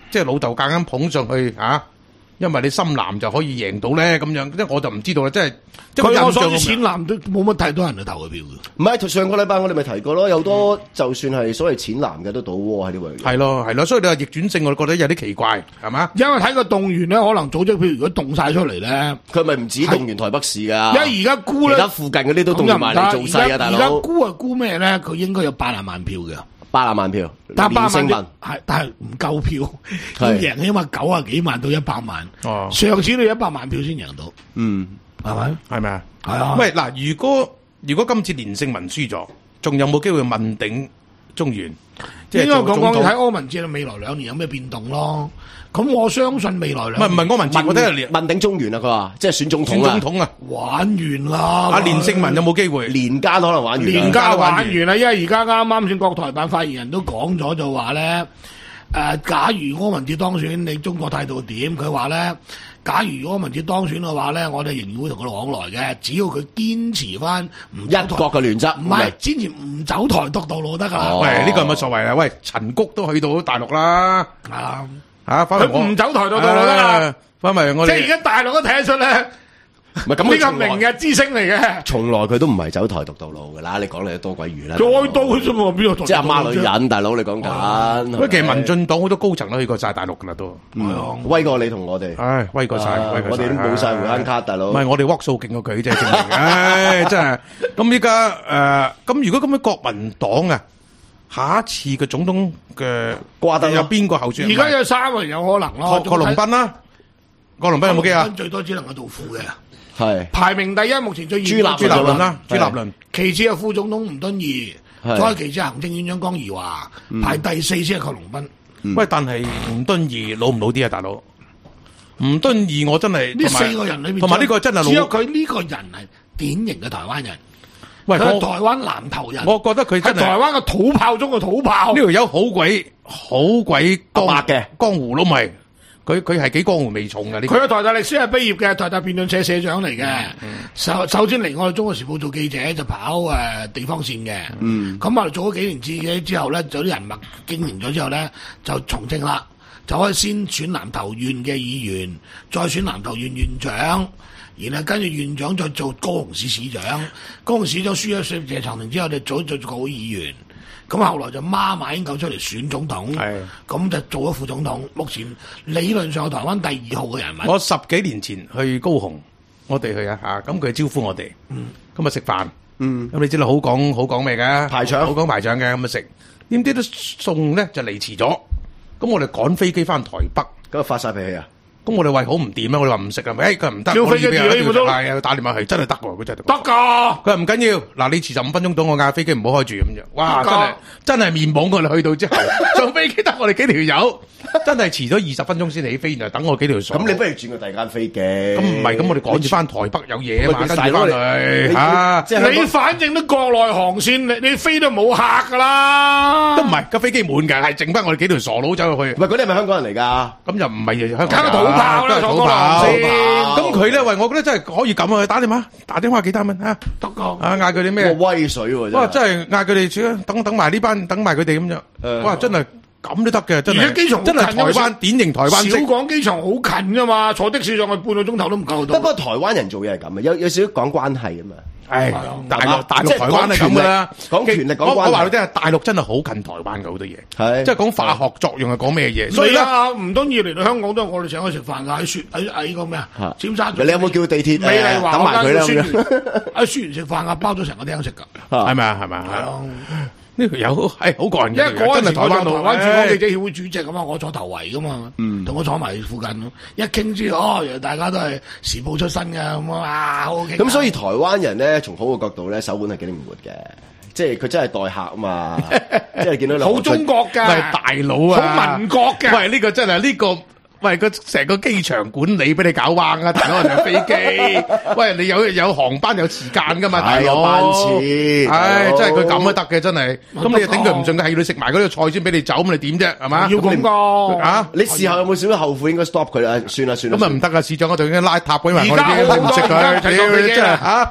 即係老豆夾硬捧上去啊？因為你深藍就可以贏到咧，咁樣，即係我就唔知道啦，即係即係我所知淺藍都冇乜太多人去投佢票嘅。 唔係上個禮拜我哋咪提過咯，有多就算係所謂淺藍嘅都倒窩喺呢位。 係咯係咯，所以你話逆轉勝，我覺得有啲奇怪，係嘛？ 因為睇個動員咧，可能組織票如果動晒出嚟咧， 佢咪唔止動員台北市噶， 因為而家估咧， 其他附近嗰啲都動員埋嚟做勢啊，大佬。 而家估係估咩咧？佢應該有八十萬票嘅。 八十萬票， 但八萬票係，但係唔夠票，要贏起碼九啊幾萬到一百萬。哦，上次都一百萬票先贏到。 嗯， 係咪？ 係咪啊？ 係啊。 喂，嗱，如果如果今次連勝文輸咗，仲有冇機會問鼎中原？ 應該講講睇柯文哲未來兩年有咩變動咯。咁我相信未來兩年唔係唔係柯文哲，我睇係問鼎中原啊！佢話即係選總統選總統啊， 玩完啦。 阿連勝文有冇機會？ 連家可能玩完。 連家玩完啦，因為而家啱啱先國台辦發言人都講咗，就話咧誒，假如柯文哲當選，你中國態度點？佢話咧，假如柯文哲當選嘅話咧，我哋仍然會同佢往來嘅，只要佢堅持翻唔一國嘅原則， 唔係堅持唔走台獨道路得噶啦。 喂，呢個有乜所謂啊？喂，陳菊都去到大陸啦， 係啊。 吓，翻嚟佢唔走台獨道路得啦， 翻嚟我即係而家大陸都睇得出咧， 唔係咁呢個明日之星嚟嘅。 從來佢都唔係走台獨道路噶啦，你講你多鬼餘啦。 再多啫嘛，邊個即係阿媽女人，大佬你講緊。 喂，其實民進黨好多高層都去過晒大陸噶啦都， 威過你同我哋。 唉，威過晒，威過晒。 我哋都冇晒回鄉卡，大佬。 唔係我哋 work 數勁過佢啫，證明。唉，真係。咁依家誒，咁如果咁樣國民黨啊？下一次嘅總統嘅瓜得有邊個候選人？ 而家有三個人有可能咯。 郝龍斌啦，郝龍斌有冇機啊？ 最多只能夠到副嘅， 係排名第一，目前最朱立朱立倫啦，朱立倫。 其次係副總統吳敦義，再其次係行政院長江宜樺，排第四先係郝龍斌。 喂，但係吳敦義老唔老啲啊，大佬？吳敦義我真係呢四個人裏面， 同埋呢個真係老， 只有佢呢個人係典型嘅台灣人。 喂， 佢係台灣南投人， 我覺得佢係台灣嘅土炮中嘅土炮。 呢條友好鬼好鬼江嘅江湖都唔係，佢佢係幾江湖味重嘅。呢佢喺台大歷史系畢業嘅，台大辯論社社長嚟嘅。首、嗯、首先嚟我哋中國時報做記者，就跑誒、呃、地方線嘅。嗯，咁啊做咗幾年記者之後咧，有啲人脈經營咗之後咧，就從政啦，就可以先選南投縣嘅議員，再選南投縣縣長。然後跟住院長再做高雄市市長，高雄市長輸咗謝長廷之後，就做咗做過議員。咁後來就孖馬英九出嚟選總統，咁就做咗副總統。目前理論上係台灣第二號嘅人物。 我十幾年前去高雄，我哋去啊嚇，咁佢招呼我哋，咁啊食飯，咁、嗯、你知道好講好講咩嘅排場，好講排場嘅咁啊食，點知都餸咧就嚟遲咗，咁我哋趕飛機翻台北， 咁啊發晒脾氣啊！ 咁我哋話好唔掂啊！我哋話唔食啊，誒佢唔得，我飛機係啊，打電話係真係得喎，佢真係得㗎。 佢話唔緊要，嗱你遲十五分鐘到，我嗌飛機唔好開住咁樣。哇！真係真係面懵，我哋去到之後上飛機得我哋幾條友，真係遲咗二十分鐘先起飛，然後等我幾條數。 咁你不如轉個第二間飛機。 咁唔係，咁我哋趕住翻台北有嘢啊嘛，跟住翻去嚇。 即係你反正都國內航線，你你飛都冇客㗎啦。 都唔係，個飛機滿㗎，係剩翻我哋幾條傻佬走去。 唔係嗰啲係咪香港人嚟㗎？ 咁又唔係香港人。 炮啦，土炮先。 咁佢咧，喂，我覺得真係可以咁啊！打電話，打電話幾單蚊啊？ 得個啊，嗌佢哋咩？ 威水喎！ 哇，真係嗌佢哋等等埋呢班，等埋佢哋咁樣。哇，真係咁都得嘅，真係。 而家機場真係台灣典型台灣。 小港機場好近㗎嘛，坐的士上去半個鐘頭都唔夠到。 不過台灣人做嘢係咁啊，有有少少講關係啊嘛。 係大陸大陸台灣係咁噶啦， 講權力講關係。 我我話你聽，大陸真係好近台灣嘅好多嘢，係即係講化學作用係講咩嘢。 所以咧，吳敦義嚟到香港都係我哋請佢食飯㗎，喺雪喺喺個咩啊？尖沙咀。 你有冇叫地鐵美麗華等埋佢啦？ 喺雪園食飯啊，包咗成個廳食㗎， 係咪啊？係咪啊？係啊。呢條友係好過癮嘅， 因為嗰陣時我做台灣駐港記者協會主席咁嘛，我坐頭圍噶嘛，同我坐埋附近，一傾知哦，原來大家都係時報出身嘅咁啊，好傾。 咁所以台灣人咧，從好嘅角度咧，手腕係幾靈活嘅，即係佢真係待客啊嘛，即係見到好中國㗎， 係大佬啊， 好民國嘅。 喂，呢個真係呢個。喂，個成個機場管理俾你搞彎啊！大佬，人哋飛機，喂，你有有航班有時間噶嘛？大佬， 有班次， 唉，真係佢咁都得嘅，真係。咁你又頂佢唔順嘅，係要你食埋嗰啲菜先俾你走，咁你點啫？係嘛？ 要咁個啊！你事後有冇少少後悔？應該 stop 佢啦，算啦算啦。 咁啊唔得啊！市長我就應該拉塔，因為我哋而家唔食佢， 真係嚇。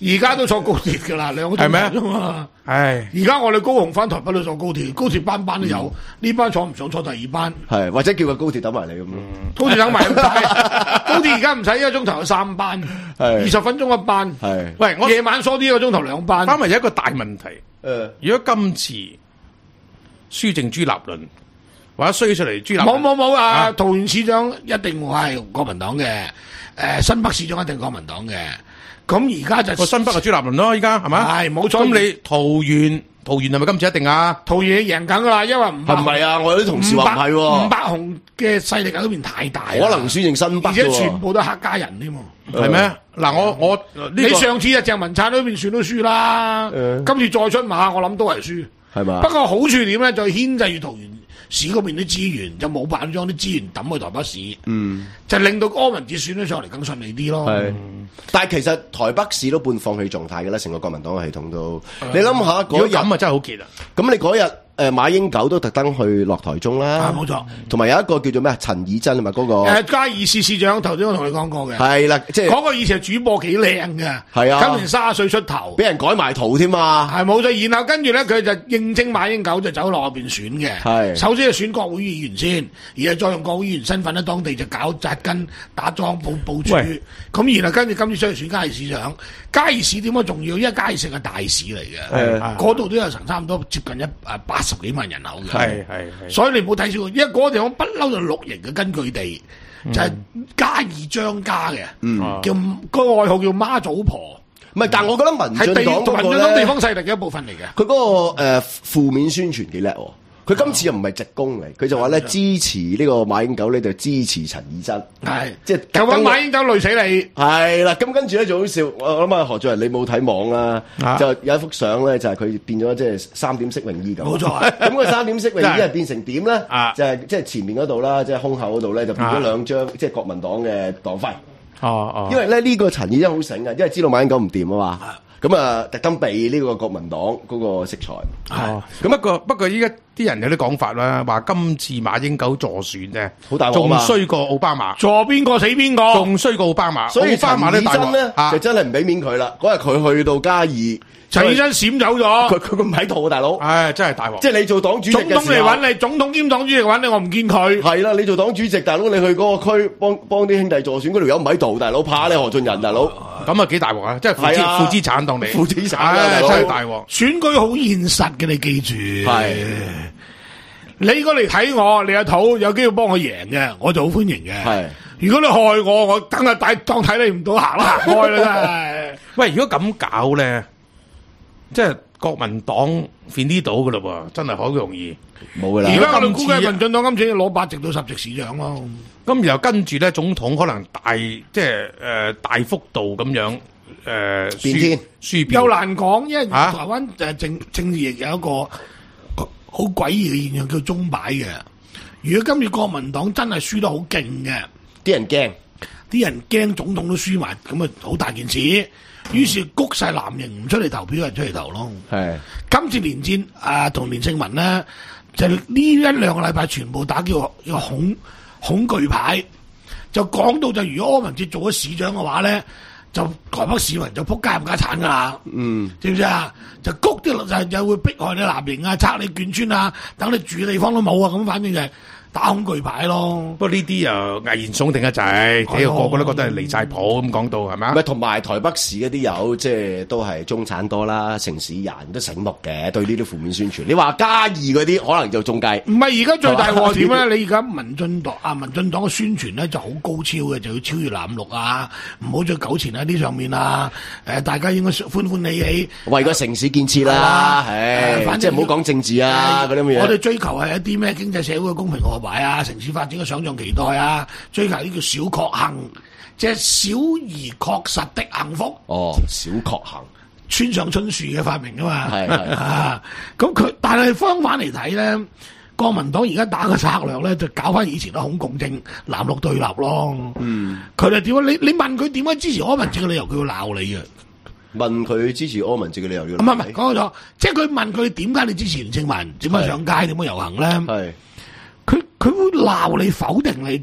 而家都坐高鐵㗎啦，兩個鐘頭啫嘛。 唉， 而家我哋高雄翻台北都坐高鐵，高鐵班班都有。呢、嗯、班坐唔上坐第二班， 係或者叫個高鐵等埋你咁咯。 高鐵等埋唔使，高鐵而家唔使一個鐘頭有三班，二十分鐘一班。 係， 喂，我夜晚疏啲一個鐘頭兩班。 翻嚟有一個大問題。誒、 呃， 如果今次輸剩朱立倫，或者衰出嚟朱立倫， 冇冇冇啊！桃園市長一定會係國民黨嘅，誒、呃、新北市長一定國民黨嘅。咁而家就個新北係朱立倫咯，依家係咪？係冇錯。咁你桃園桃園係咪今次一定啊？ 桃園贏緊噶啦，因為五百係唔係啊？我有啲同事話唔係喎， 五百雄嘅勢力喺嗰邊太大， 可能輸成新北， 而且全部都係客家人添， 係咩？嗱，我我、這個、 你上次啊鄭文燦嗰邊選都輸啦、呃，今次再出馬，我諗都係輸，係嘛？不過好處點咧，就牽制住桃園市嗰邊啲資源，就冇辦法將啲資源抌去台北市，嗯，就令到柯文哲選咗上嚟更順利啲咯。係、嗯， 但係其實台北市都半放棄狀態嘅啦，成個國民黨嘅系統都，嗯、你諗下嗰日咁啊真係好結啊！ 咁你嗰日。誒，馬英九都特登去落台中啦， 冇錯。同埋有一個叫做咩陳以真啊嘛，嗰、那個誒嘉義市市長，頭先我同你講過嘅， 係啦，即係嗰個以前主播幾靚嘅，係啊，今年卅歲出頭， 俾人改埋圖添嘛， 係冇錯。然後跟住咧，佢就應徵馬英九就走落嗰邊選嘅，係首先係選國會議員先，而係再用國會議員身份喺當地就搞紮根、打樁、部部署，咁然後跟住今次想去選嘉義市長，嘉義市點解重要？因為嘉義市係大市嚟嘅，嗰度都有成差唔多接近一誒八十幾萬人口。係係係，所以你唔好睇少，因為嗰個地方不嬲就綠營嘅根據地，嗯、就係嘉義張家嘅，嗯，叫、個外號叫媽祖婆。 唔係，但係我覺得民進黨嗰個咧，民進黨地方勢力嘅一部分嚟嘅。 佢嗰、個誒、呃、負面宣傳幾叻喎。佢今次又唔係直攻嚟，佢就話咧支持呢個馬英九咧，就支持陳以真，係即係就揾馬英九累死你，係啦。咁跟住咧就好笑，我諗啊何俊仁你冇睇網啦、啊，就有一幅相咧就係佢變咗即係三點式泳衣咁，冇錯。咁個三點式泳衣係變成點咧？就係即係前面嗰度啦，即係胸口嗰度咧就變咗兩張即係國民黨嘅黨徽。哦哦，因為咧呢個陳以真好醒啊，因為知道馬英九唔掂啊嘛。咁啊，特登避呢個國民黨嗰個色彩。 哦，咁不過不過依家啲人有啲講法啦，話今次馬英九助選啫，好大鑊嘛，仲衰過奧巴馬， 助邊個死邊個， 仲衰過奧巴馬。 所以奧巴馬陳以真咧就真係唔俾面佢啦。嗰日佢去到嘉義， 陳以真閃走咗， 佢佢佢唔喺度啊，大佬。 唉，真係大鑊。 即係你做黨主席嘅時候， 總統嚟揾你，總統兼黨主席揾你，我唔見佢。 係啦，你做黨主席，大佬你去嗰個區幫幫啲兄弟助選，嗰條友唔喺度，大佬怕你何俊仁，大佬。 咁啊幾大鑊啊！即係負資負資產當你負資產啊！ 真係大鑊。 選舉好現實嘅，你記住。係。你如果嚟睇我，你阿土有機會幫我贏嘅，我就好歡迎嘅。係。如果你害我，我梗係大當睇你唔到，行啦行開啦真係。 喂，如果咁搞咧，即係國民黨變呢度噶嘞喎，真係好容易冇噶啦。 而家我哋估計民進黨今次攞八席到十席市長咯。 咁然後跟住咧，總統可能大即係誒、呃、大幅度咁樣誒、呃、 變天輸票又難講，因為台灣誒政政治亦有一個好詭異嘅現象叫鐘擺嘅。如果今次國民黨真係輸得好勁嘅， 啲人驚， 啲人驚總統都輸埋，咁啊好大件事。於是谷晒藍營唔出嚟投票，人出嚟投咯。係今次連戰啊同連勝文咧，就呢一兩個禮拜全部打叫個恐。恐懼牌就講到就如果柯文哲做咗市長嘅話咧，就台北市民就撲街冚家產噶啦，嗯，知唔知啊？就谷啲就就會迫害你藍營啊，拆你眷村啊，等你住嘅地方都冇啊，咁反正就係打恐懼牌咯。 不過呢啲又危言聳聽一滯，幾個個個都覺得係離晒譜咁講到係咪？ 唔係同埋台北市嗰啲友即係都係中產多啦，城市人都醒目嘅，對呢啲負面宣傳。你話嘉義嗰啲可能就中計。唔係而家最大鑊點咧？你而家民進黨啊，民進黨嘅宣傳咧就好高超嘅，就要超越藍綠啊，唔好再糾纏喺呢上面啊。誒，大家應該歡歡喜喜為個城市建設啦，係、啊，即係唔好講政治啊嗰啲咁嘢。我哋追求係一啲咩經濟社會嘅公平和埋啊，城市發展嘅想象期待啊，追求呢叫小確幸，即係小而確實的幸福。哦，小確幸，村上春樹嘅發明啊嘛。係係啊，咁佢但係相反嚟睇咧，國民黨而家打嘅策略咧，就搞翻以前嘅恐共政藍綠對立咯。嗯，佢哋點解？你你問佢點解支持柯文哲嘅理由，佢會鬧你嘅。問佢支持柯文哲嘅理由要？唔係唔係，講咗，即係佢問佢點解你支持連勝文，點解上街，點解遊行咧？係。佢佢會鬧你否定你，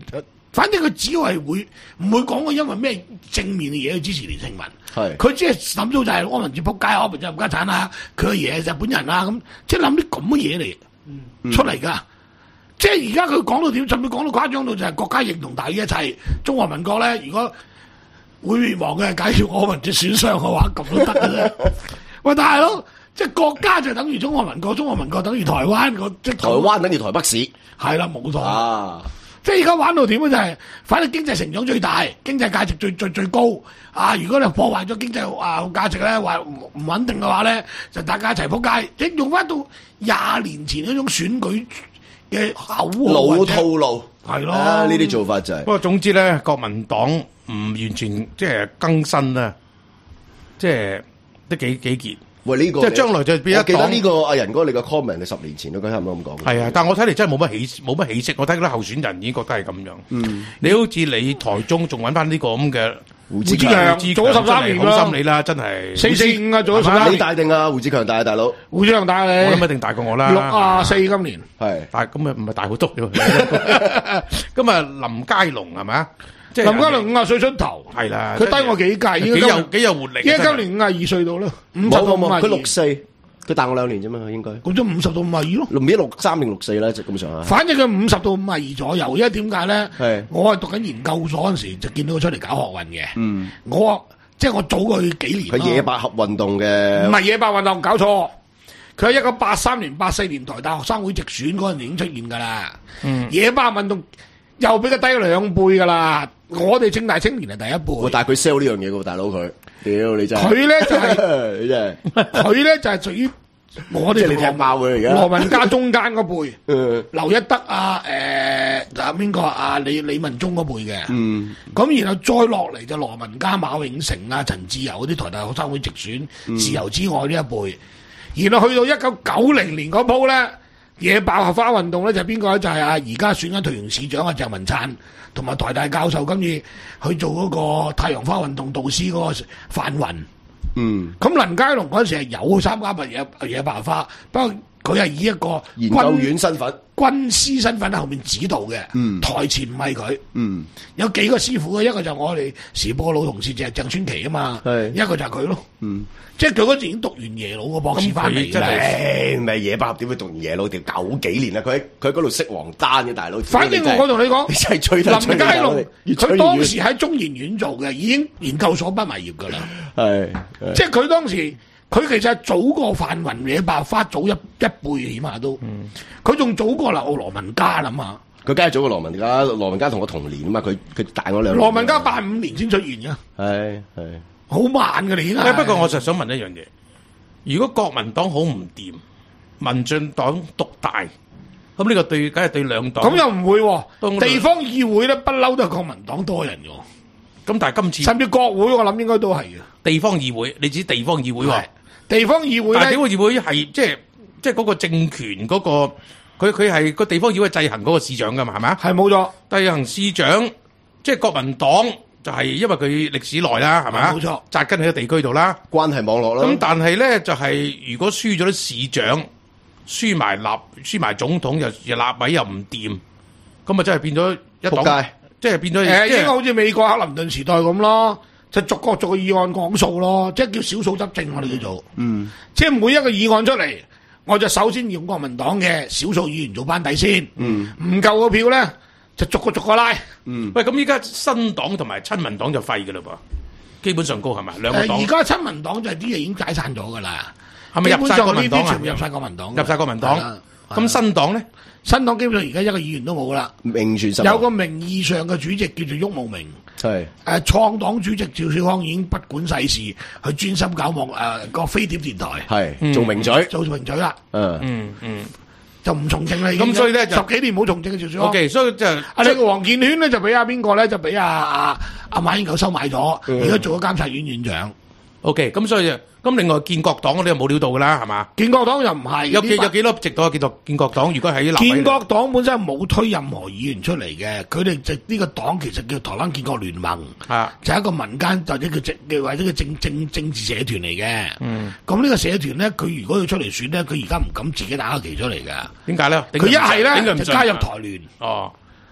反正佢只要係會唔會講過因為咩正面嘅嘢去支持連勝文， 係佢只係諗到就係柯文哲仆街，柯文哲冚家產啊，佢嘅爺係日本人啊咁，即係諗啲咁嘅嘢嚟出嚟㗎。嗯、即係而家佢講到點，甚至講到誇張到就係國家認同大於一切。中華民國咧，如果會滅亡嘅，假如柯文哲選上嘅話，咁都得嘅啫。喂，大佬，即係國家就等於中華民國，中華民國等於台灣，即係台灣等於台北市， 係啦，冇錯。 啊！ 即係而家玩到點咧，就係反正經濟成長最大，經濟價值最最最高。啊，如果你破壞咗經濟啊價值咧，話唔唔穩定嘅話咧，就大家一齊撲街。即用翻到廿年前嗰種選舉嘅口號老套路， 係咯， 呢啲做法就係。 不過總之咧，國民黨唔完全即係更新啦，即係都幾幾傑。 喂，呢個即係將來就變咗。 我記得呢個阿仁哥你個 comment 你十年前都差唔多咁講。 係啊，但係我睇嚟真係冇乜起冇乜起色。我睇嗰啲候選人已經覺得係咁樣。嗯，你好似你台中仲揾翻呢個咁嘅胡志強，做咗十三年啦， 好心理啦，真係四四五啊，做咗十三年。 你大定啊？胡志強大啊，大佬。 胡志強大你， 我諗一定大過我啦。 六啊四今年係， 但係咁啊唔係大好多。咁啊林佳龍係咪啊？ 林佳龍五啊歲出頭， 係啦， 佢低我幾屆， 幾有幾有活力。 依家今年五啊二歲到啦，五十到五啊二。 佢六四，佢大我兩年啫嘛，應該。 咁即五十到五啊二咯。 唔知六三定六四啦，就咁上下。 反正佢五十到五啊二左右，因為點解咧？ 係我係讀緊研究所嗰陣時，就見到佢出嚟搞學運嘅。 嗯， 我即係我早過佢幾年。 佢野百合運動嘅， 唔係野百運動，搞錯。佢喺一九八三年、八四年台大學生會直選嗰陣已經出現㗎啦。嗯，野百合運動又比佢低兩倍㗎啦。我哋政大青年係第一輩， 但係佢 sell 呢樣嘢喎，大佬佢，屌你真係， 佢咧就係、 是，真係， 佢咧就係屬於我哋你踢爆佢而家， 羅文家中間嗰輩， 嗯， 劉一德啊，誒啊邊個啊李李文忠嗰輩嘅， 嗯， 咁然後再落嚟就羅文家、馬永成啊、陳志友嗰啲台大學生會直選、嗯、自由之外呢一輩，然後去到一九九零年嗰鋪咧，野爆合花運動咧就係邊個咧？就係啊而家選緊桃園市長啊鄭文燦。同埋台大教授今次去做嗰個太陽花運動導師嗰個范雲，嗯，咁林佳龍嗰陣時係有參加乜嘢野百合花，不過佢係以一個研究院身份、 軍師身份喺後面指導嘅，嗯，台前唔係佢，嗯，有幾個師傅嘅，一個就我哋時報老同事就係鄭川琪啊嘛，係，一個就係佢咯，嗯。即係佢嗰時已經讀完耶魯個博士翻嚟， 真係唔係野百合點會讀完耶魯？條九幾年啦，佢喺佢嗰度識黃丹嘅大佬。 反正我同你講， 你真係吹得吹林佳龍，佢當時喺中研院做嘅，已經研究所畢埋業㗎啦。係，即係佢當時，佢其實係早過范雲野百合花早一一倍，起碼都。佢仲早過劉羅文嘉諗下。 佢梗係早過羅文嘉，羅文嘉同我同年啊嘛，佢佢大我兩年。 羅文嘉八五年先出現㗎。係係。好慢㗎你而家。 不過我就想問一樣嘢，如果國民黨好唔掂，民進黨獨大，咁呢個對梗係對兩黨。 咁又唔會喎，地方議會咧不嬲都係國民黨多人嘅。 咁但係今次甚至國會我諗應該都係嘅。 地方議會，你指地方議會喎？ 地方議會咧， 但係地方議會係即係即係嗰個政權嗰個，佢佢係個地方議會制衡嗰個市長㗎嘛？係咪啊？ 係冇錯， 制衡市長即係國民黨。就係因為佢歷史耐啦，係咪啊？ 冇錯， 紮根喺個地區度啦， 關係網絡啦。 咁但係咧，就係、是、如果輸咗啲市長，輸埋立，輸埋總統，又又立委又唔掂，咁啊真係變咗一黨，即係變咗。誒、呃， 應該好似美國克林頓時代咁咯，就逐個逐個議案講數咯，即係叫少數執政，我哋叫做。嗯。即係每一個議案出嚟，我就首先用國民黨嘅少數議員做班底先。嗯。唔夠個票咧。就逐個逐個拉， 嗯，喂，咁依家新黨同埋親民黨就廢㗎嘞噃，基本上高係咪？兩個黨。 而家親民黨就係啲嘢已經解散咗㗎啦， 係咪入晒國民黨啊？ 入晒國民黨， 入晒國民黨。咁新黨咧？ 新黨基本上而家一個議員都冇啦， 名存實亡。 有個名義上嘅主席叫做郁慕明， 係誒創黨主席趙少康已經不管世事，去專心搞網誒個飛碟電台， 係做名嘴， 做名嘴啦。 嗯嗯嗯。就唔從政啦，咁所以咧十幾年冇從政嘅趙少康。 O K，所以就阿呢個黃健軒咧就俾阿邊個咧就俾阿阿阿馬英九收買咗，而家做咗監察院院長。 O K，咁所以咁另外建國黨嗰啲又冇料到噶啦，係嘛？ 建國黨又唔係有幾有幾多席到啊？建國建國黨如果喺建國黨本身冇推任何議員出嚟嘅，佢哋就呢個黨其實叫台灣建國聯盟，啊，就係一個民間或者叫政嘅或者叫政政政治社團嚟嘅。嗯，咁呢個社團咧，佢如果要出嚟選咧，佢而家唔敢自己打個旗出嚟噶。 點解咧？ 佢一係咧就加入台聯。 哦，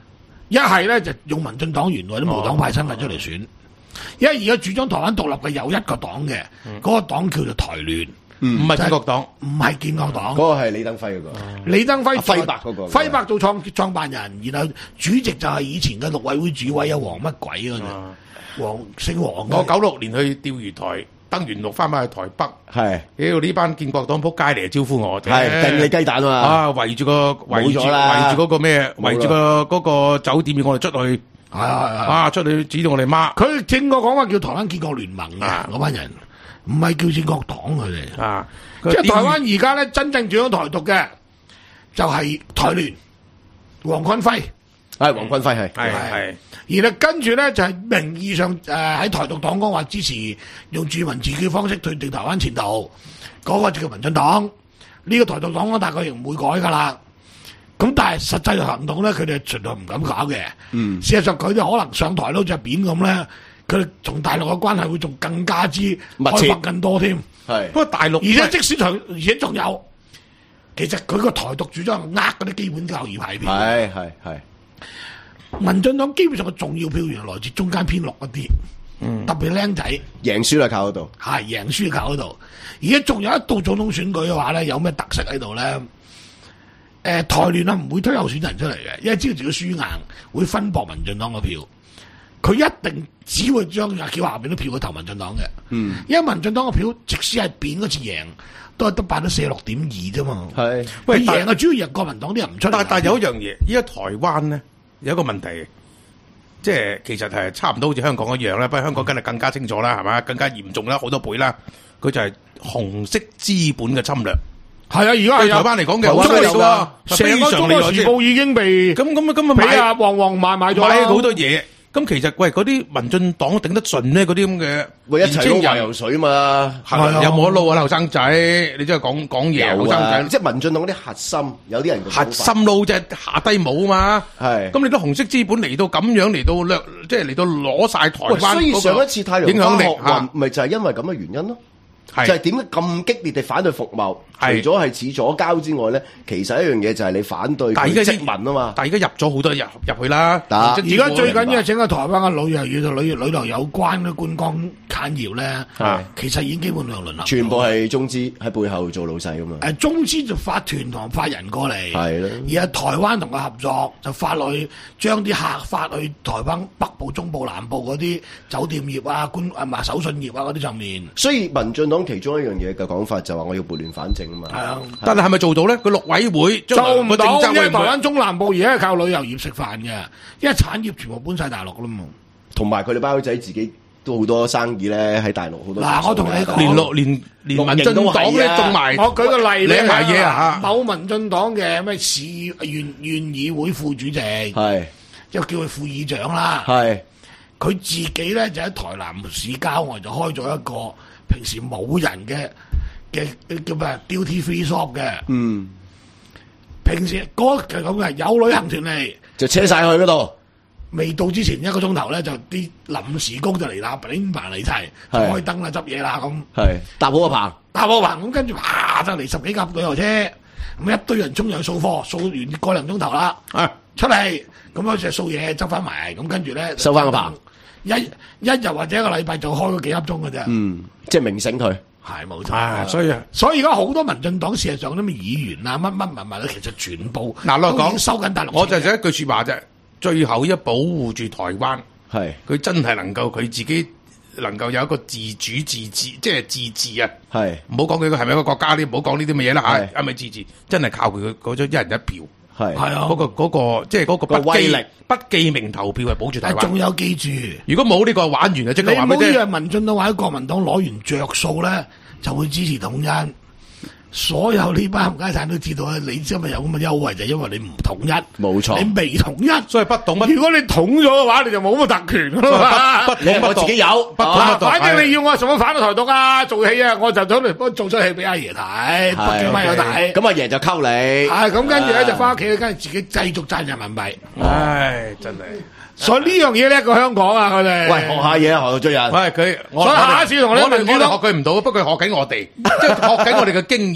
一係咧就用民進黨員或者無黨派身份出嚟選。因為而家主張台灣獨立嘅有一個黨嘅，嗰、嗯、個黨叫做台聯， 唔係建國黨， 唔係建國黨， 嗰、那個係李登輝嗰、那個。 李登輝輝伯嗰個， 輝伯做創創辦人，然後主席就係以前嘅陸委會主委啊，黃乜鬼嗰隻，黃姓黃。 我九六年去釣魚台，登完陸翻返去台北，係，屌呢班建國黨仆街嚟招呼我， 係掟你雞蛋啊！ 啊，圍住個圍住圍住嗰個咩？圍住個嗰個酒店要我哋出去。係啊係啊！啊出去指到我哋媽， 佢正確講話叫台灣建國聯盟嘅嗰班人，唔係叫建國黨佢哋。啊，即係台灣而家咧真正主張台獨嘅就係台聯，黃坤輝係黃坤輝係係係，而咧跟住咧就係名義上誒喺台獨黨講話支持用住民自決方式推定台灣前途，嗰個就叫民進黨。呢個台獨黨我大概亦唔會改噶啦。咁但係實際行動咧，佢哋絕對唔敢搞嘅。嗯，事實上佢哋可能上台都只扁咁咧，佢哋同大陸嘅關係會仲更加之開放更多添。係，不過大陸而且即使台，而且仲有，其實佢個台獨主張呃嗰啲基本教義派票。係係係。民進黨基本上嘅重要票源來自中間偏綠嗰啲，嗯，特別僆仔贏輸係靠嗰度， 係贏輸靠嗰度。而家仲有一到總統選舉嘅話咧，有咩特色喺度咧？誒、呃、台聯啊，唔會推候選人出嚟嘅，因為知道自己輸硬，會分薄民進黨嘅票。佢一定只會將阿橋下邊啲票去投民進黨嘅。嗯，因為民進黨嘅票，即使係扁嗰次贏，都係得百分之四十六點二啫嘛。係，喂，贏啊，主要贏國民黨啲人唔出嚟。 但但有一樣嘢，依家台灣咧有一個問題，即係其實係差唔多好似香港一樣啦，不過香港梗係更加清楚啦，係嘛？更加嚴重啦，好多倍啦。佢就係紅色資本嘅侵略。 係啊，而家係台灣嚟講嘅，好犀利噶， 成個中國時報已經被咁咁啊，咁啊買啊，旺旺買買咗買好多嘢。咁其實喂，嗰啲民進黨頂得順咧，嗰啲咁嘅， 喂一齊撈埋油水嘛， 係有冇得撈啊？後生仔，你真係講講嘢，後生仔， 即係民進黨嗰啲核心，有啲人核心撈啫，下低冇啊嘛。係，咁你都紅色資本嚟到咁樣嚟到掠，即係嚟到攞晒台灣。 所以上一次太陽花學運，咪就係因為咁嘅原因咯。就係點解咁激烈地反對服貿？除咗係似左膠之外咧，其實一樣嘢就係你反對殖民啊嘛。 但係而家入咗好多入入去啦。 而家最緊要係整個台灣嘅旅遊業同旅遊旅遊有關嘅觀光產業咧，其實已經基本上淪落。 全部係中資喺背後做老細噶嘛。 誒，中資就發團同發人過嚟，係咯。而係台灣同佢合作，就發落去將啲客發去台灣北部、中部、南部嗰啲酒店業啊、觀啊嘛手信業啊嗰啲上面。 所以民進黨其中一樣嘢嘅講法就話我要撥亂反正啊嘛。係啊， 但係係咪做到咧？佢陸委會做唔到，因為台灣中南部而家係靠旅遊業食飯嘅，因為產業全部搬晒大陸啦嘛。 同埋佢哋包仔自己都好多生意咧喺大陸好多。 嗱，我同你講， 連陸連連民進黨咧種埋， 我舉個例咧， 領埋嘢啊！ 某民進黨嘅咩市縣縣議會副主席，係即係叫佢副議長啦，係佢自己咧就喺台南市郊外就開咗一個平時冇人嘅。嘅叫咩 duty free shop 嘅，嗯，平時嗰就咁嘅，有旅行團嚟就車晒去嗰度， 未到之前一個鐘頭咧，就啲臨時工就嚟啦，拎棚嚟齊，開燈啦，執嘢啦，咁係搭好個棚， 搭好個棚，咁跟住啪就嚟十幾架旅遊車，咁一堆人衝入去掃貨，掃完個零鐘頭啦，啊出嚟，咁樣就掃嘢執翻埋，咁跟住咧收翻個棚， 一一日或者一個禮拜就開咗幾粒鐘嘅啫， 嗯，即係明醒佢。 係冇錯，啊，所以所以而家好多民進黨事實上啲咩議員啊乜乜乜乜咧，其實全部嗱，我講收緊大陸， 我就係一句說話啫，最後一保護住台灣，係佢真係能夠佢自己能夠有一個自主自治，即係自治啊，係唔好講佢係咪一個國家咧，唔好講呢啲乜嘢啦吓，係咪自治？真係靠佢嗰張一人一票，係係啊，嗰個嗰個即係嗰個不記不記名投票係保住台灣。 仲有記住， 如果冇呢個玩完啊，即係話俾你聽。 你唔好以為民進黨或者國民黨攞完着數咧，就會支持統一。所有呢班冚家鏟都知道咧，你因為有咁嘅優惠就係因為你唔統一，冇錯，你未統一， 所以不統不。 如果你統咗嘅話，你就冇咁嘅特權咯嘛。 不統我自己有，不統不統。反正你要我做乜反到台獨啊？做戲啊，我就走嚟幫做出戲俾阿爺睇，北京咪有睇。 咁阿爺就溝你。 係咁，跟住咧就翻屋企，跟住自己繼續賺人民幣。 唉，真係。 所以呢樣嘢叻過香港啊！佢哋喂學下嘢，學到追人。 喂佢， 所以下一次同我哋， 我哋學佢唔到，不過學緊我哋，即係學緊我哋嘅經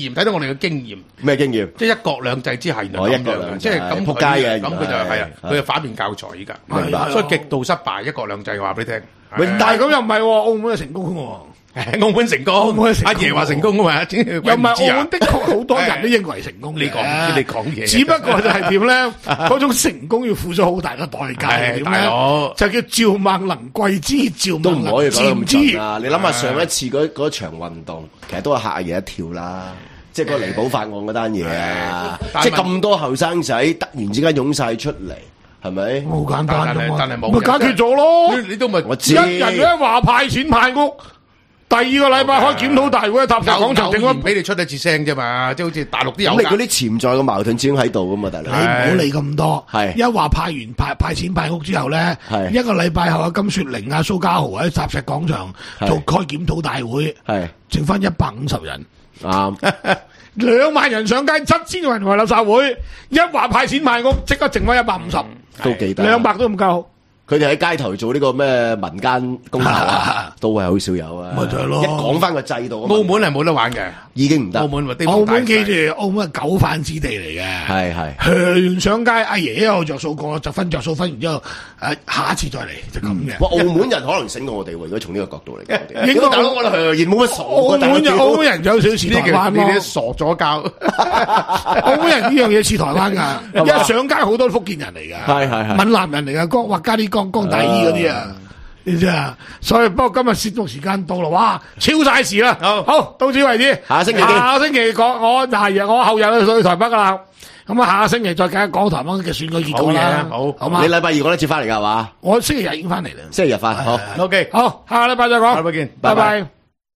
驗，睇到我哋嘅經驗。 咩經驗？ 即係一國兩制之下，原來咁樣，即係咁仆街嘅。 咁佢就係啊，佢係反面教材依家， 明白。 所以極度失敗，一國兩制話俾你聽。 但係咁又唔係喎，澳門係成功喎。 澳門成功，阿爺話成功啊嘛， 又唔係澳門的確好多人都認為成功。 你講你講嘢， 只不過就係點咧？嗰種成功要付出好大嘅代價係點咧？就叫趙孟能貴之，趙都唔可以講咁盡啊！ 你諗下上一次嗰嗰場運動，其實都係嚇阿爺一跳啦，即係個離補法案嗰單嘢啊！即係咁多後生仔突然之間湧晒出嚟。係咪？ 好簡單㗎嘛， 但係冇咪解決咗咯。 你都咪我知。 一人一話派錢派屋，第二個禮拜開檢討大會，塔石廣場整咗俾你出一次聲啫嘛，即係好似大陸啲有。 咁你嗰啲潛在嘅矛盾始終喺度噶嘛，大佬。 你唔好理咁多。 係一話派完派派錢派屋之後咧，一個禮拜後啊，金雪玲啊、蘇家豪喺塔石廣場做開檢討大會，係剩翻一百五十人。 啱。 兩萬人上街，七千個人嚟垃圾會，一話派錢派屋，即刻剩翻一百五十， 都幾得， 兩百都唔夠。 佢哋喺街頭做呢個咩民間公投啊，都係好少有啊。 咪就係咯， 一講翻個制度， 澳門係冇得玩嘅， 已經唔得。 澳門澳門記住，澳門係九反之地嚟嘅， 係係。 向上街，阿爺一有着數過就分着數分，然之後誒下一次再嚟就咁嘅。 哇！澳門人可能醒過我哋喎，如果從呢個角度嚟講，應該大佬我哋係冇乜傻。 澳門人澳門人有少少似台灣咯， 你哋傻咗教。 澳門人呢樣嘢似台灣㗎，一上街好多福建人嚟㗎， 係係係閩南人嚟㗎，江或加啲江江大衣嗰啲啊。你知啊，所以不過今日節目時間到啦，哇，超晒時啦，好，好到此為止， 下星期見， 下星期講我嗱日我後日去台北噶啦，咁啊下個星期再講講台灣嘅選舉結果啦， 好， 好嘛？ 你禮拜二嗰一次翻嚟噶係嘛？ 我星期日已經翻嚟啦， 星期日翻，好 ，OK，好，下個禮拜再講， 下禮拜見， 拜拜。